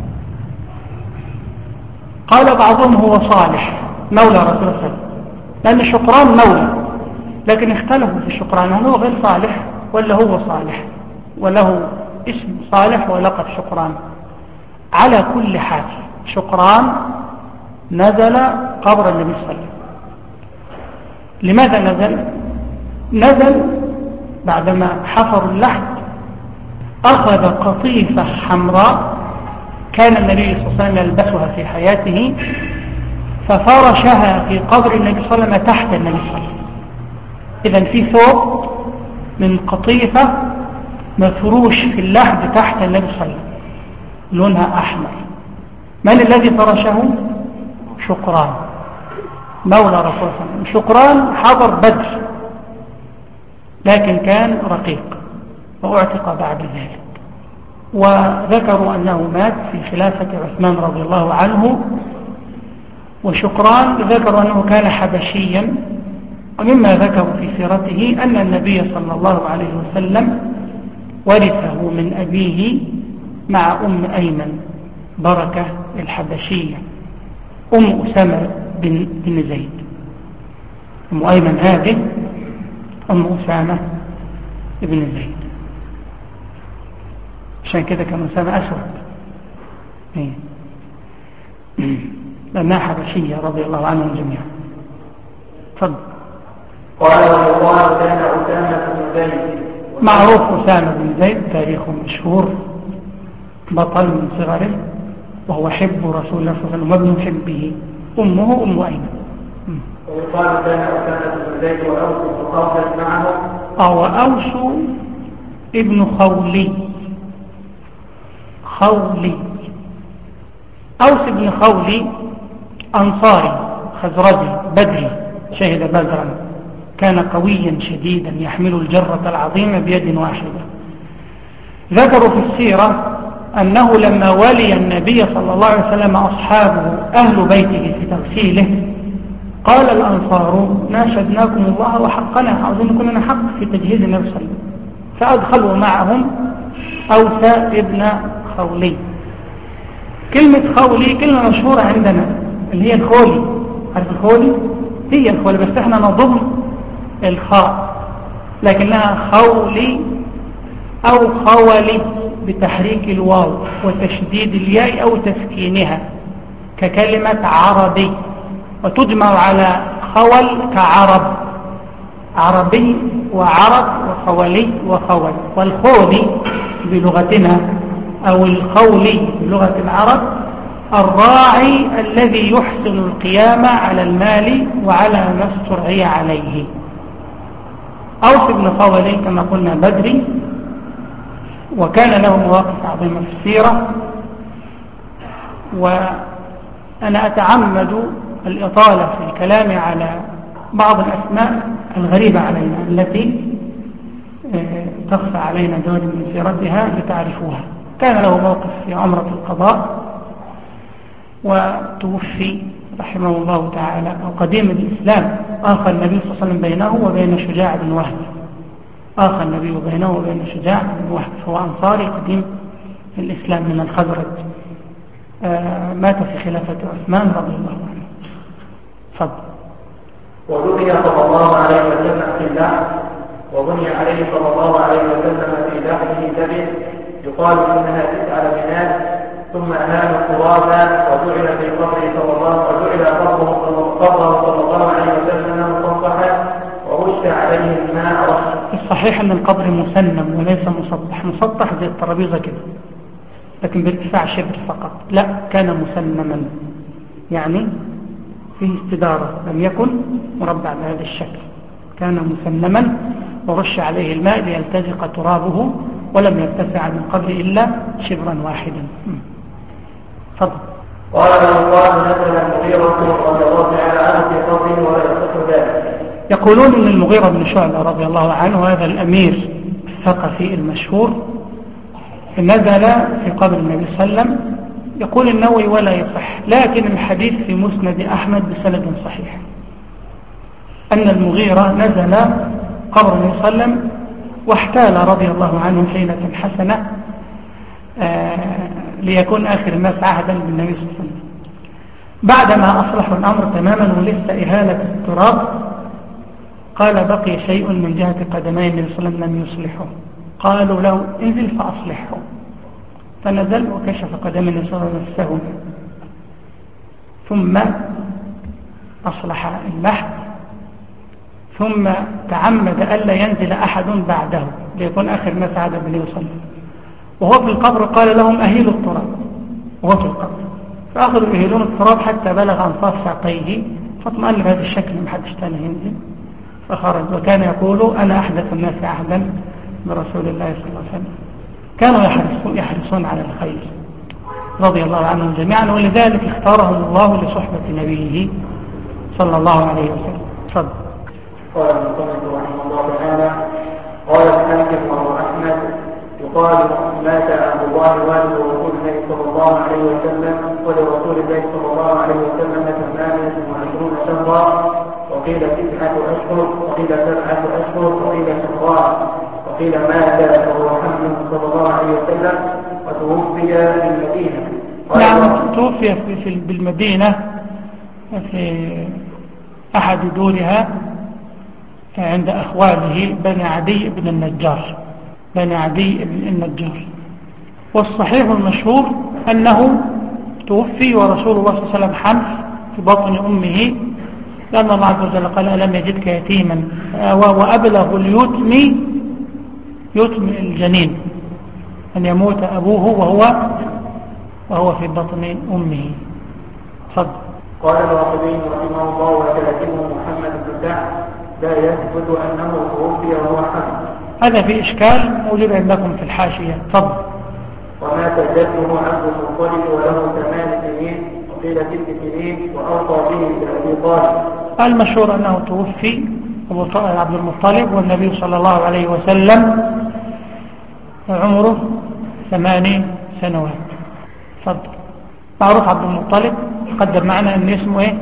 قال بعضهم هو صالح مولى رسول الله صلى الله عليه وسلم، لأن شكران مولى، لكن اختلفوا في شكران هل هو غير صالح ولا هو صالح وله اسم صالح ولقب شكران. على كل حال شكران نزل قبر النبي صلى الله عليه وسلم. لماذا نزل بعدما حفروا اللحد، أخذ قطيفة حمراء كان النبي صلى الله عليه وسلم يلبسها في حياته، ففرشها في قبر النبي صلى الله عليه وسلم تحت النبي صلى الله عليه وسلم. إذن في ثوب من قطيفة مفروش في اللحد تحت النبي صلى الله عليه وسلم لونها أحمر. من الذي فرشه؟ شكران مولى رسول الله صلى الله عليه وسلم. شكران حضر بدر لكن كان رقيق وأعتق بعد ذلك، وذكروا أنه مات في خلافة عثمان رضي الله عنه. وشكران ذكروا أنه كان حبشيا، ومما ذكروا في سيرته أن النبي صلى الله عليه وسلم ورثه من أبيه مع أم أيمن بركة الحبشية، أم أسامة بن زيد. أم أيمن هذه أم أسامة بن زيد، عشان كده كان أسامة أسود لأنها حبشية رضي الله عنهم جميعا. تفضل. قال ويقال كان أسامة بن زيد، معروف أسامة بن زيد تاريخه مشهور، بطل من صغره، وهو حب رسول الله صلى الله عليه وسلم وابن حبه، أمه أم أيمن. ويقال كان أسامة بن زيد وأوس بن خولي معهم. أو أوس ابن خولي. أوس بن خولي أنصاري خزرجي بدري، شهد بدرا، كان قويا شديدا يحمل الجرة العظيمة بيد واحدة. ذكروا في السيرة أنه لما ولي النبي صلى الله عليه وسلم أصحابه أهل بيته في تغسيله قال الأنصار ناشدناكم الله وحقنا، عاوزين يكون لنا حق في تجهيز النبي صلى الله عليه وسلم، فأدخلوا معهم أوس ابن خولي. كلمة خولي كلمة مشهورة عندنا اللي هي الخولي، عارف الخولي؟ هي الخولي بس احنا نضم الخاء لكنها خولي أو خولي بتحريك الواو وتشديد الياء أو تسكينها ككلمة عربي، وتجمع على خول كعرب، عربي وعرب وخولي وخول. والخولي بلغتنا أو الخولي بلغة العرب الراعي الذي يحسن القيام على المال وعلى ما استرعي عليه. أوس بن خولي كما قلنا بدري، وكان له مواقف عظيمة في السيرة، وأنا أتعمد الإطالة في الكلام على بعض الأسماء الغريبة علينا التي تخفى علينا جوانب من سيرتها لتعرفوها. كان له موقف في عمرة القضاء وتوفي رحمه الله تعالى، أو قديم الإسلام آخى النبي صلى الله عليه وسلم بينه وبين شجاع بن وهب، آخى النبي بينه وبين شجاع بن وهب، فهو أنصاري قديم الإسلام من الخزرج، مات في خلافة عثمان رضي الله عنه. فضل. وبني صلى الله عليه وسلم في اللحم، وبني عليه صلى الله عليه وسلم في لحمه ذبح يقال إنها 9 بنات، ثم أهان التراب وجعل في قبره صلى الله عليه وسلم مصفحا ورش عليه الماء رش. الصحيح أن القبر مسنم وليس مسطح. مسطح زي الترابيزة كده لكن بارتفاع شبر فقط، لا كان مسنما يعني فيه استدارة، لم يكن مربع بهذا الشكل، كان مسنما ورش عليه الماء ليلتزق ترابه، ولم يتسع عن القبر إلا شبرا واحدا. فضل. قال نزل المغيرة رضي الله تعالى عنه في قبره ولا يصح ذلك. يقولون ان المغيرة بن شعبة رضي الله عنه هذا الأمير الثقفي المشهور نزل في قبر النبي صلى الله عليه وسلم. يقول النووي ولا يصح، لكن الحديث في مسند أحمد بسند صحيح أن المغيرة نزل قبر النبي صلى الله عليه وسلم واحتال رضي الله عنه حيلة حسنة ليكون آخر الناس عهدا بالنبي صلى الله عليه وسلم. بعدما أصلحوا الأمر تماما ولسه إهالة التراب قال بقي شيء من جهة قدمي النبي صلى الله عليه وسلم لم يصلحه، قالوا له انزل فأصلحه، فنزل وكشف قدمي النبي صلى الله عليه وسلم ثم أصلح اللحد، ثم تعمد ألا ينزل أحد بعده ليكون آخر ما سعد بالنبي صلى الله عليه وسلم. وهو في القبر قال لهم أهيلوا التراب، وهو في القبر فأخذوا يهيلون التراب حتى بلغ أنصاف ساقيه، فاطمأن بهذا الشكل محدش تاني ينزل فخرج. وكان يقول أنا أحدث الناس عهدا برسول الله صلى الله عليه وسلم. كانوا يحرصون على الخير رضي الله عنهم جميعا، ولذلك اختارهم الله لصحبة نبيه صلى الله عليه وسلم. تفضل. قال المصنف رحمه الله تعالى قال الحاكم وابو احمد يقال مات عبد الله والد رسول الله صلى الله عليه وسلم، ولرسول الله صلى الله عليه وسلم 28 شهرا، وقيل 9 أشهر، وقيل 7 أشهر، وقيل شهران، وقيل مات وهو حمل صلى الله عليه وسلم وتوفي بالمدينة. نعم توفي بالمدينة في أحد دورها عند أخواله بني عدي بن النجار، بني عدي بن النجار. والصحيح المشهور أنه توفي ورسول الله صلى الله عليه وسلم حمل في بطن أمه، لأن الله عز وجل قال ألم يجدك يتيما وأبلغ اليتم يتم الجنين أن يموت أبوه وهو في بطن أمه. صدق. قال الواقدي رحمه الله وكاتبه محمد بن سعد لا يثبت أنه توفي وهو حمل. هذا في إشكال موجود عندكم في الحاشية. تفضل. ومات جده عبد المطلب وله 8 سنين وقيل 6 سنين وأوصى به بأبي طالب. المشهور أنه توفي عبد المطلب والنبي صلى الله عليه وسلم عمره 8 سنوات. تفضل. معروف عبد المطلب قدم معنا أن اسمه إيه؟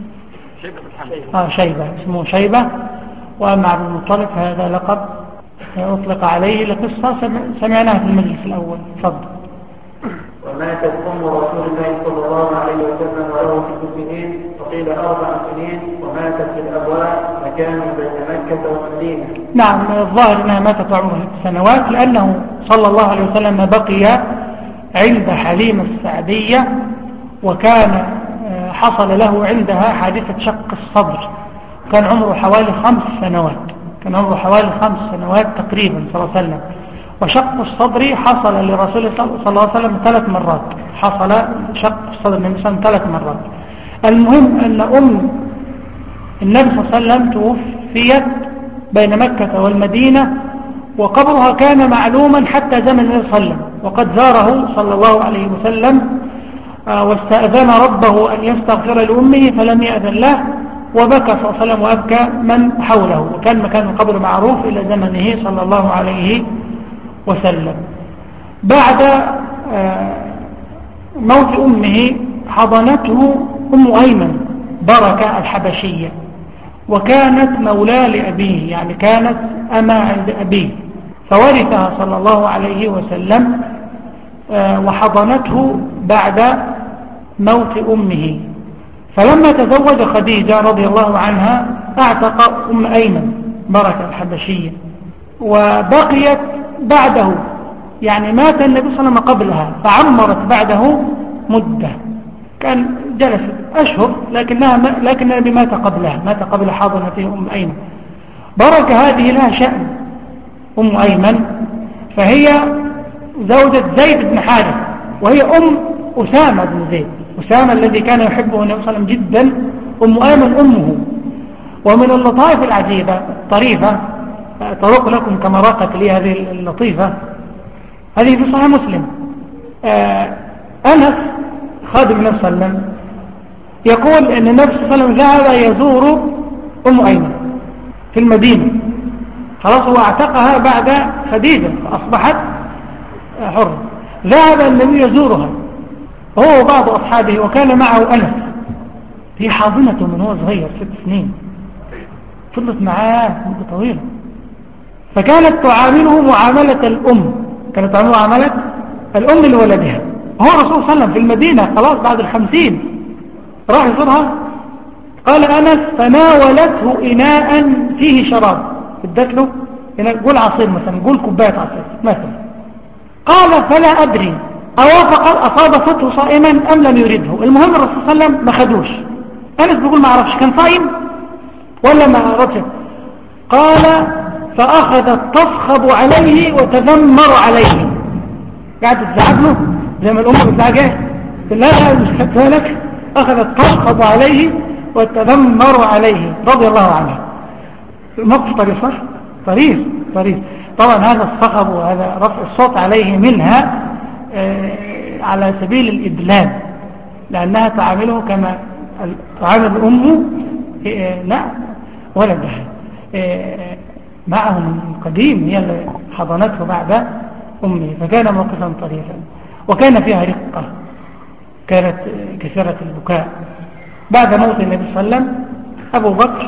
شيبة. اسمه شيبة. وأما عبد المطلب هذا لقب أطلق عليه لقصة سمعناها في المجلس الأول. تفضل. وماتت أم رسول الله صلى الله عليه وسلم وله 6 سنين وقيل 4 سنين وماتت في الأبواء مكان بين مكة والمدينة. نعم الظاهر أنها ماتت عمره 6 سنوات لأنه صلى الله عليه وسلم بقي عند حليمة السعدية وكان حصل له عندها حادثة شق الصدر. كان عمره حوالي 5 سنوات. كان عمره حوالي 5 سنوات تقريبا صلى الله عليه وسلم. وشق الصدر حصل لرسول صلى الله عليه وسلم 3 مرات. حصل شق الصدر النبي صلى الله عليه وسلم 3 مرات. المهم أن النبي صلى الله عليه وسلم توفيت بين مكة والمدينة وقبرها كان معلوما حتى زمن النبي صلى الله عليه وسلم وقد زاره صلى الله عليه وسلم واستأذن ربه أن يستغفر لأمه فلم يأذن له وبكى صلى الله عليه وسلم وأبكى من حوله وكان مكان القبر معروف إلى زمنه صلى الله عليه وسلم. بعد موت أمه حضنته أم أيمن بركة الحبشية وكانت مولاه لأبيه يعني كانت أما عند أبيه فورثها صلى الله عليه وسلم وحضنته بعد موت أمه. فلما تزوج خديجة رضي الله عنها اعتق أم أيمن بركة الحبشية وبقيت بعده يعني مات النبي صلى الله عليه وسلم قبلها فعمرت بعده مدة كان جلست أشهر لكن النبي مات قبلها مات قبل حاضنته أم أيمن. بركة هذه لها شأن أم أيمن فهي زوجة زيد بن حارث وهي أم أسامة بن زيد أسامة الذي كان يحبه النبي صلى الله عليه وسلم جدا. أم أيمن أمه. ومن اللطائف العجيبة الطريفة أطرق لكم كما راقت لي هذه اللطيفة هذه في صحيح مسلم. أنس خادم النبي صلى الله عليه وسلم يقول أن النبي صلى الله عليه وسلم ذهب يزور أم أيمن في المدينة خلاص هو اعتقها بعد خديجة فأصبحت حرة. ذهب النبي يزورها هو وبعض أصحابه وكان معه أنس في حاضنته من هو صغير 6 سنين فضلت معاه مدة طويلة فكانت تعامله معاملة الأم كانت تعامله معاملة الأم لولدها. هو الرسول صلى الله عليه وسلم في المدينة خلاص بعد 50 راح يزورها قال أنس فناولته إناء فيه شراب ادت له قول عصير مثلا قول كوباية عصير مثلا قال فلا أدري أوافق أصابته صائما أم لم يرده. المهم الرسول صلى الله عليه وسلم ما خدوش. أنس بيقول ما عرفش كان صائم ولا ما عرفش. قال فأخذت تصخب عليه وتذمر عليه قاعد تزعج له زي ما الأمة بتزعجه لا مش كذلك أخذت تصخب عليه وتذمر عليه رضي الله عنه. موقف طريف صح؟ طريف طبعا هذا الصخب وهذا رفع الصوت عليه منها على سبيل الإدلال لأنها تعامله كما تعامل أمه لا ولدها معه من قديم هي اللي حضنته بعد أمه فكان موقفا طريفا وكان فيها رقة كانت كثيرة البكاء. بعد موت النبي صلى الله عليه وسلم أبو بكر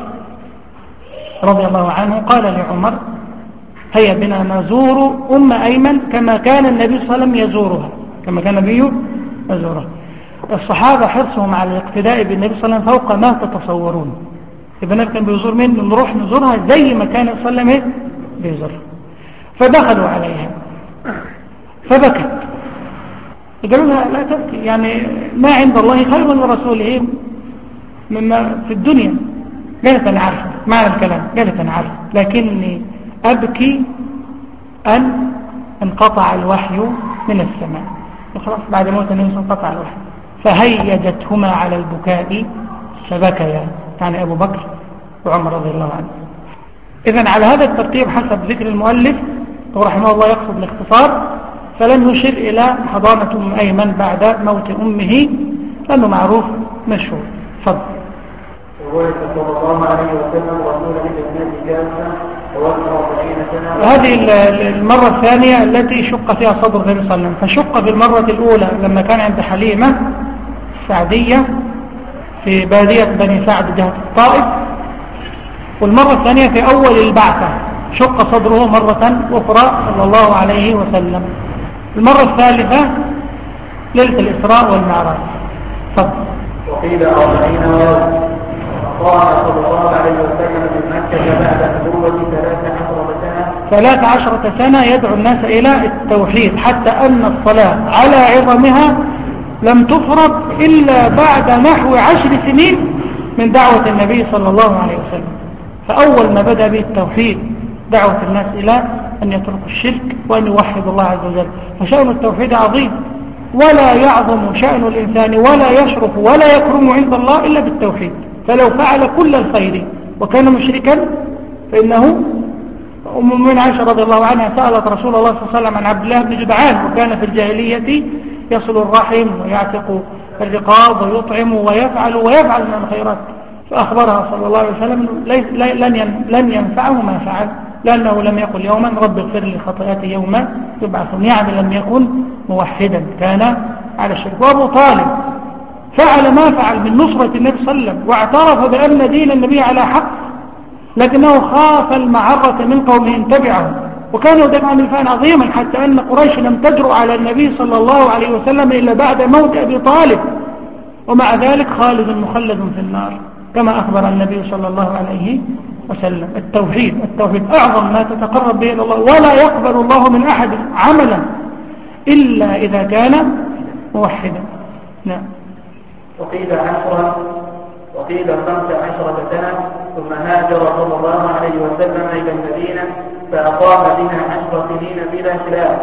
رضي الله عنه قال لعمر هيا بنا نزور أم أيمن كما كان النبي صلى الله عليه وسلم يزورها كما كان النبي يزورها. الصحابة حرصهم على الاقتداء بالنبي صلى الله عليه وسلم فوق ما تتصورون. النبي كان بيزور من نروح نزورها زي ما كان صلى الله عليه وسلم بيزورها. فدخلوا عليها فبكت قالوا لها لا تبكي يعني ما عند الله خير لرسوله مما في الدنيا. قالت أنا عارفة معنى الكلام قالت أنا عارفة لكني أبكي أن انقطع الوحي من السماء. وخلاص بعد موت النبي صلى الله عليه وسلم انقطع الوحي فهيجتهما على البكاء فبكيا، يعني أبو بكر وعمر رضي الله عنه. إذن على هذا الترتيب حسب ذكر المؤلف ورحمه الله يقصد الاختصار، فلم يشر إلى حضانة أم أيمن بعد موت أمه لأنه معروف مشهور. فضل. وولد صلى الله عليه وسلم رسولا للناس كافة ووزن 40 سنة. هذه المرة الثانية التي شق فيها صدر النبي صلى الله عليه وسلم، فشق في المرة الأولى لما كان عند حليمة السعدية في بادية بني سعد جهة الطائف، والمرة الثانية في أول البعثة شق صدره مرة أخرى صلى الله عليه وسلم. المرة الثالثة ليلة الإسراء والمعراج. فضل. وقيل 40 يوم. قال صلى الله عليه وسلم من مكة بعد نبوة 13 سنة يدعو الناس إلى التوحيد، حتى أن الصلاة على عظمها لم تفرض إلا بعد نحو 10 سنين من دعوة النبي صلى الله عليه وسلم. فأول ما بدأ به التوحيد دعوة الناس إلى أن يتركوا الشرك وأن يوحدوا الله عز وجل. فشأن التوحيد عظيم، ولا يعظم شأن الإنسان ولا يشرف ولا يكرم عند الله إلا بالتوحيد. فلو فعل كل الخير وكان مشركا فإنه أم المؤمنين عائشة رضي الله عنها سألت رسول الله صلى الله عليه وسلم عن عبد الله بن جدعان، وكان في الجاهلية يصل الرحم ويعتق الرقاب ويطعم ويفعل من الخيرات، فأخبرها صلى الله عليه وسلم لن ينفعه ما فعل، لأنه لم يقل يوما رب اغفر لي خطيئتي يوم يبعثون، يعني لم يكن موحدا، كان على الشرك. وأبو طالب فعل ما فعل من نصرة النبي صلى الله عليه وسلم واعترف بأن دين النبي على حق، لكنه خاف المعرة من قومه ان تبعه، وكان يدافع دفاعا عظيما حتى أن قريش لم تجرؤ على النبي صلى الله عليه وسلم إلا بعد موت أبي طالب، ومع ذلك خالد مخلد في النار كما أخبر النبي صلى الله عليه وسلم. التوحيد أعظم ما تتقرب به إلى الله، ولا يقبل الله من أحد عملا إلا إذا كان موحدا. نعم. وقيل 10 وقيل 15 سنة، ثم هاجر صلى الله عليه وسلم إلى المدينة فأقام بها 10 سنين بلا خلاف.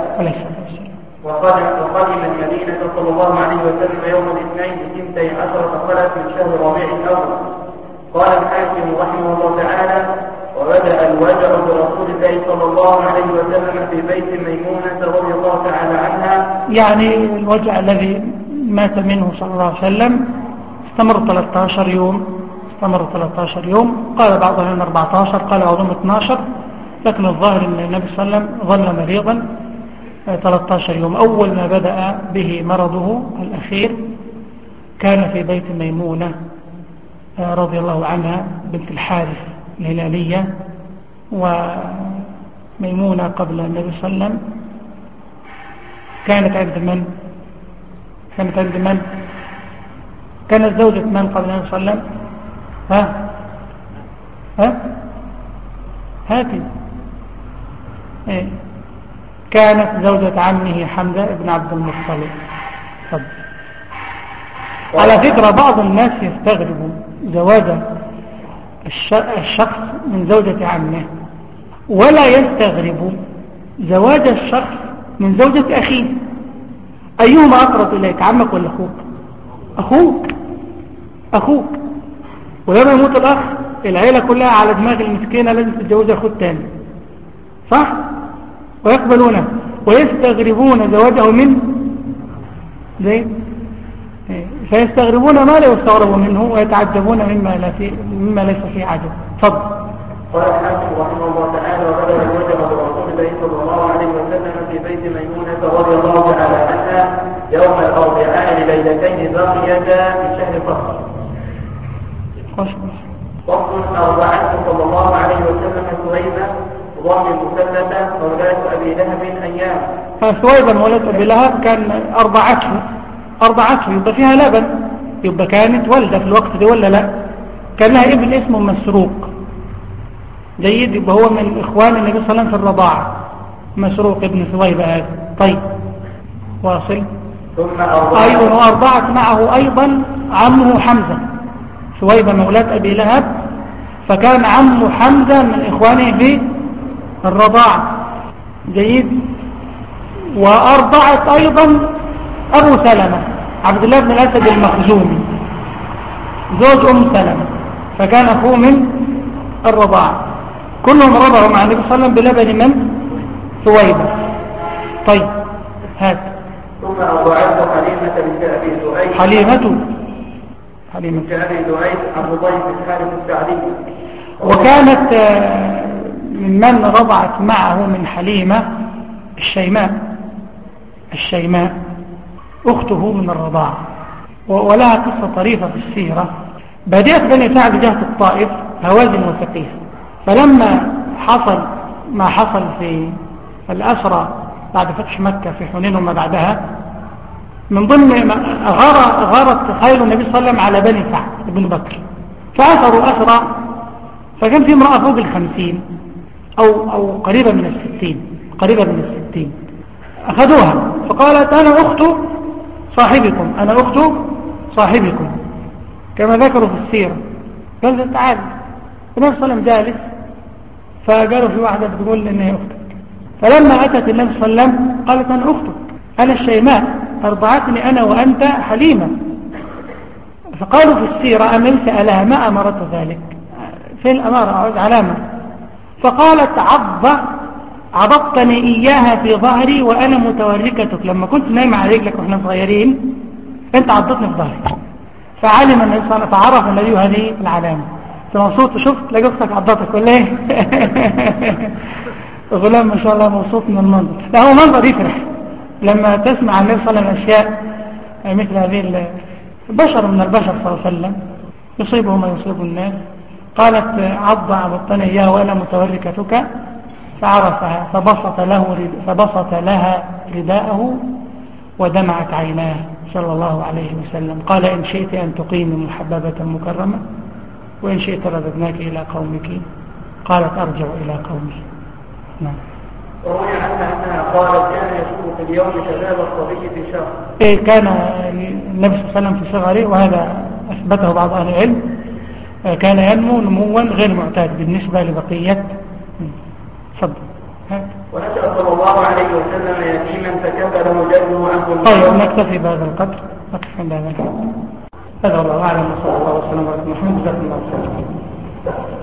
وقدم المدينة صلى الله عليه وسلم يوم الاثنين 12 خلت من شهر ربيع الأول. قال الحاكم رحمه الله تعالى: وبدأ الوجع برسول الله صلى الله عليه وسلم في بيت ميمونة رضي الله تعالى عنها، يعني الوجع الذي مات منه صلى الله عليه وسلم استمر 13 يوم، قال بعضهم 14، قال بعضهم 12، لكن الظاهر أن النبي صلى الله عليه وسلم ظل مريضا 13 يوم. أول ما بدأ به مرضه الأخير كان في بيت ميمونة رضي الله عنها بنت الحارث الهلالية. وميمونة قبل النبي صلى الله عليه وسلم كانت عند من؟ كانت زوجة من قبل النبي صلى الله عليه وسلم؟ هاتي إيه؟ كانت زوجة عمه حمزة بن عبد المطلب. طب. على فكرة بعض الناس يستغربوا زواج الشخص من زوجة عمه، ولا يستغربوا زواج الشخص من زوجة أخيه. أيهما أقرب إليك، عمك ولا أخوك؟ أخوك. ولما يموت الأخ العيلة كلها على دماغ المسكينة لازم تتجوز أخوه الثاني، صح؟ ويقبلونه ويستغربون زواجه من زي فيستغربون ما لا يستغرب منه ويتعجبون مما ليس فيه عجب. تفضل. قال الحاكم رحمه الله تعالى: وبدأ الوجع برسول الله صلى الله عليه وسلم في بيت ميمونة رضي الله تعالى عنها يوم الأربعاء لليلتين باقيتا في شهر صفر. فصل 4 صلى الله عليه وسلم سويبة ضم المثلثة مولاة أبي لهب أيام. فسويبة مولاة أبي لهب كان أرضعته يبقى فيها لبن، يبقى كانت والدة في الوقت ده ولا لا؟ كان لها ابن اسمه مسروق. جيد، يبقى هو من إخوان النبي صلى الله عليه وسلم في الرضاعة، مسروق ابن سويبة هذا. طيب واصل. ثم أيضا وأرضعت معه أيضا عمه حمزة. سويبة مولاة أبي لهب، فكان عمه حمزة من إخوانه في الرضاعة. جيد. وأرضعت أيضا أبو سلمة عبد الله بن الأسد المخزومي زوج أم سلمة، فكان أخوه من الرضاعة، كلهم رضعوا مع النبي صلى الله عليه وسلم بلبن من؟ ثويبة. طيب هذا ثم أرضعته حليمة بنت أبي زهير حليمة بنت أبي زهير عن رضيف الحارث السعدي. وكانت ممن رضعت معه من حليمة الشيماء أخته من الرضاعة، ولها قصة طريفة في السيرة. بادئة بني سعد جهة الطائف هوازن وثقيف، فلما حصل ما حصل في الأسرى بعد فتح مكة في حنين وما بعدها، من ضمن غارت خيل النبي صلى الله عليه وسلم على بني سعد بن بكر، فأثروا أسرى، فكان في امرأة فوق 50 أو قريبة من 60 أخذوها، فقالت أنا أخت صاحبكم كما ذكروا في السيرة. قالت تعال، النبي صلى الله عليه وسلم جالس، فقالوا في واحدة بتقول إنها أختك، فلما أتت النبي صلى الله عليه وسلم قالت أنا أختك، أنا الشيماء، أرضعتني أنا وأنت حليمة. فقالوا في السيرة أمن سألها ما أمرت ذلك، في الأمارة أعود علامة، فقالت عضبتني إياها في ظهري وأنا متوركتك، لما كنت نايمة على رجلك وإحنا صغيرين أنت عضتني في ظهري. فعلم النبي صلى الله عليه وسلم، فعرف النبي هذه العلامة. مبسوط شفت لقى أختك عضتك ولا إيه؟ غلام ما شاء الله مبسوط من المنظر. لا هو منظر يفرح لما تسمع عن النبي صلى الله عليه وسلم أشياء مثل هذه البشر من البشر صلى الله عليه وسلم يصيبه ما يصيب الناس. قالت عضتني إياه وأنا متوركتك، فعرفها فبسط لها رداءه ودمعت عيناه صلى الله عليه وسلم. قال إن شئت أن تقيمي محببة مكرمة وإن شئت رددناك إلى قومك. قالت أرجع إلى قومي. نعم. وروي عنها أنها قالت كان يشوف في اليوم شباب الصبي في شهر. كان النبي صلى الله عليه وسلم في صغره، وهذا أثبته بعض أهل العلم، كان ينمو نموا غير معتاد بالنسبة لبقية. تفضل. ونشأ صلى الله عليه وسلم يتيما فكفله جده عنه. طيب نكتفي بهذا القدر، نكتفي عند هذا الحد. هذا الله أعلم، وصلى الله وسلم على محمد. جزاكم الله خيرا.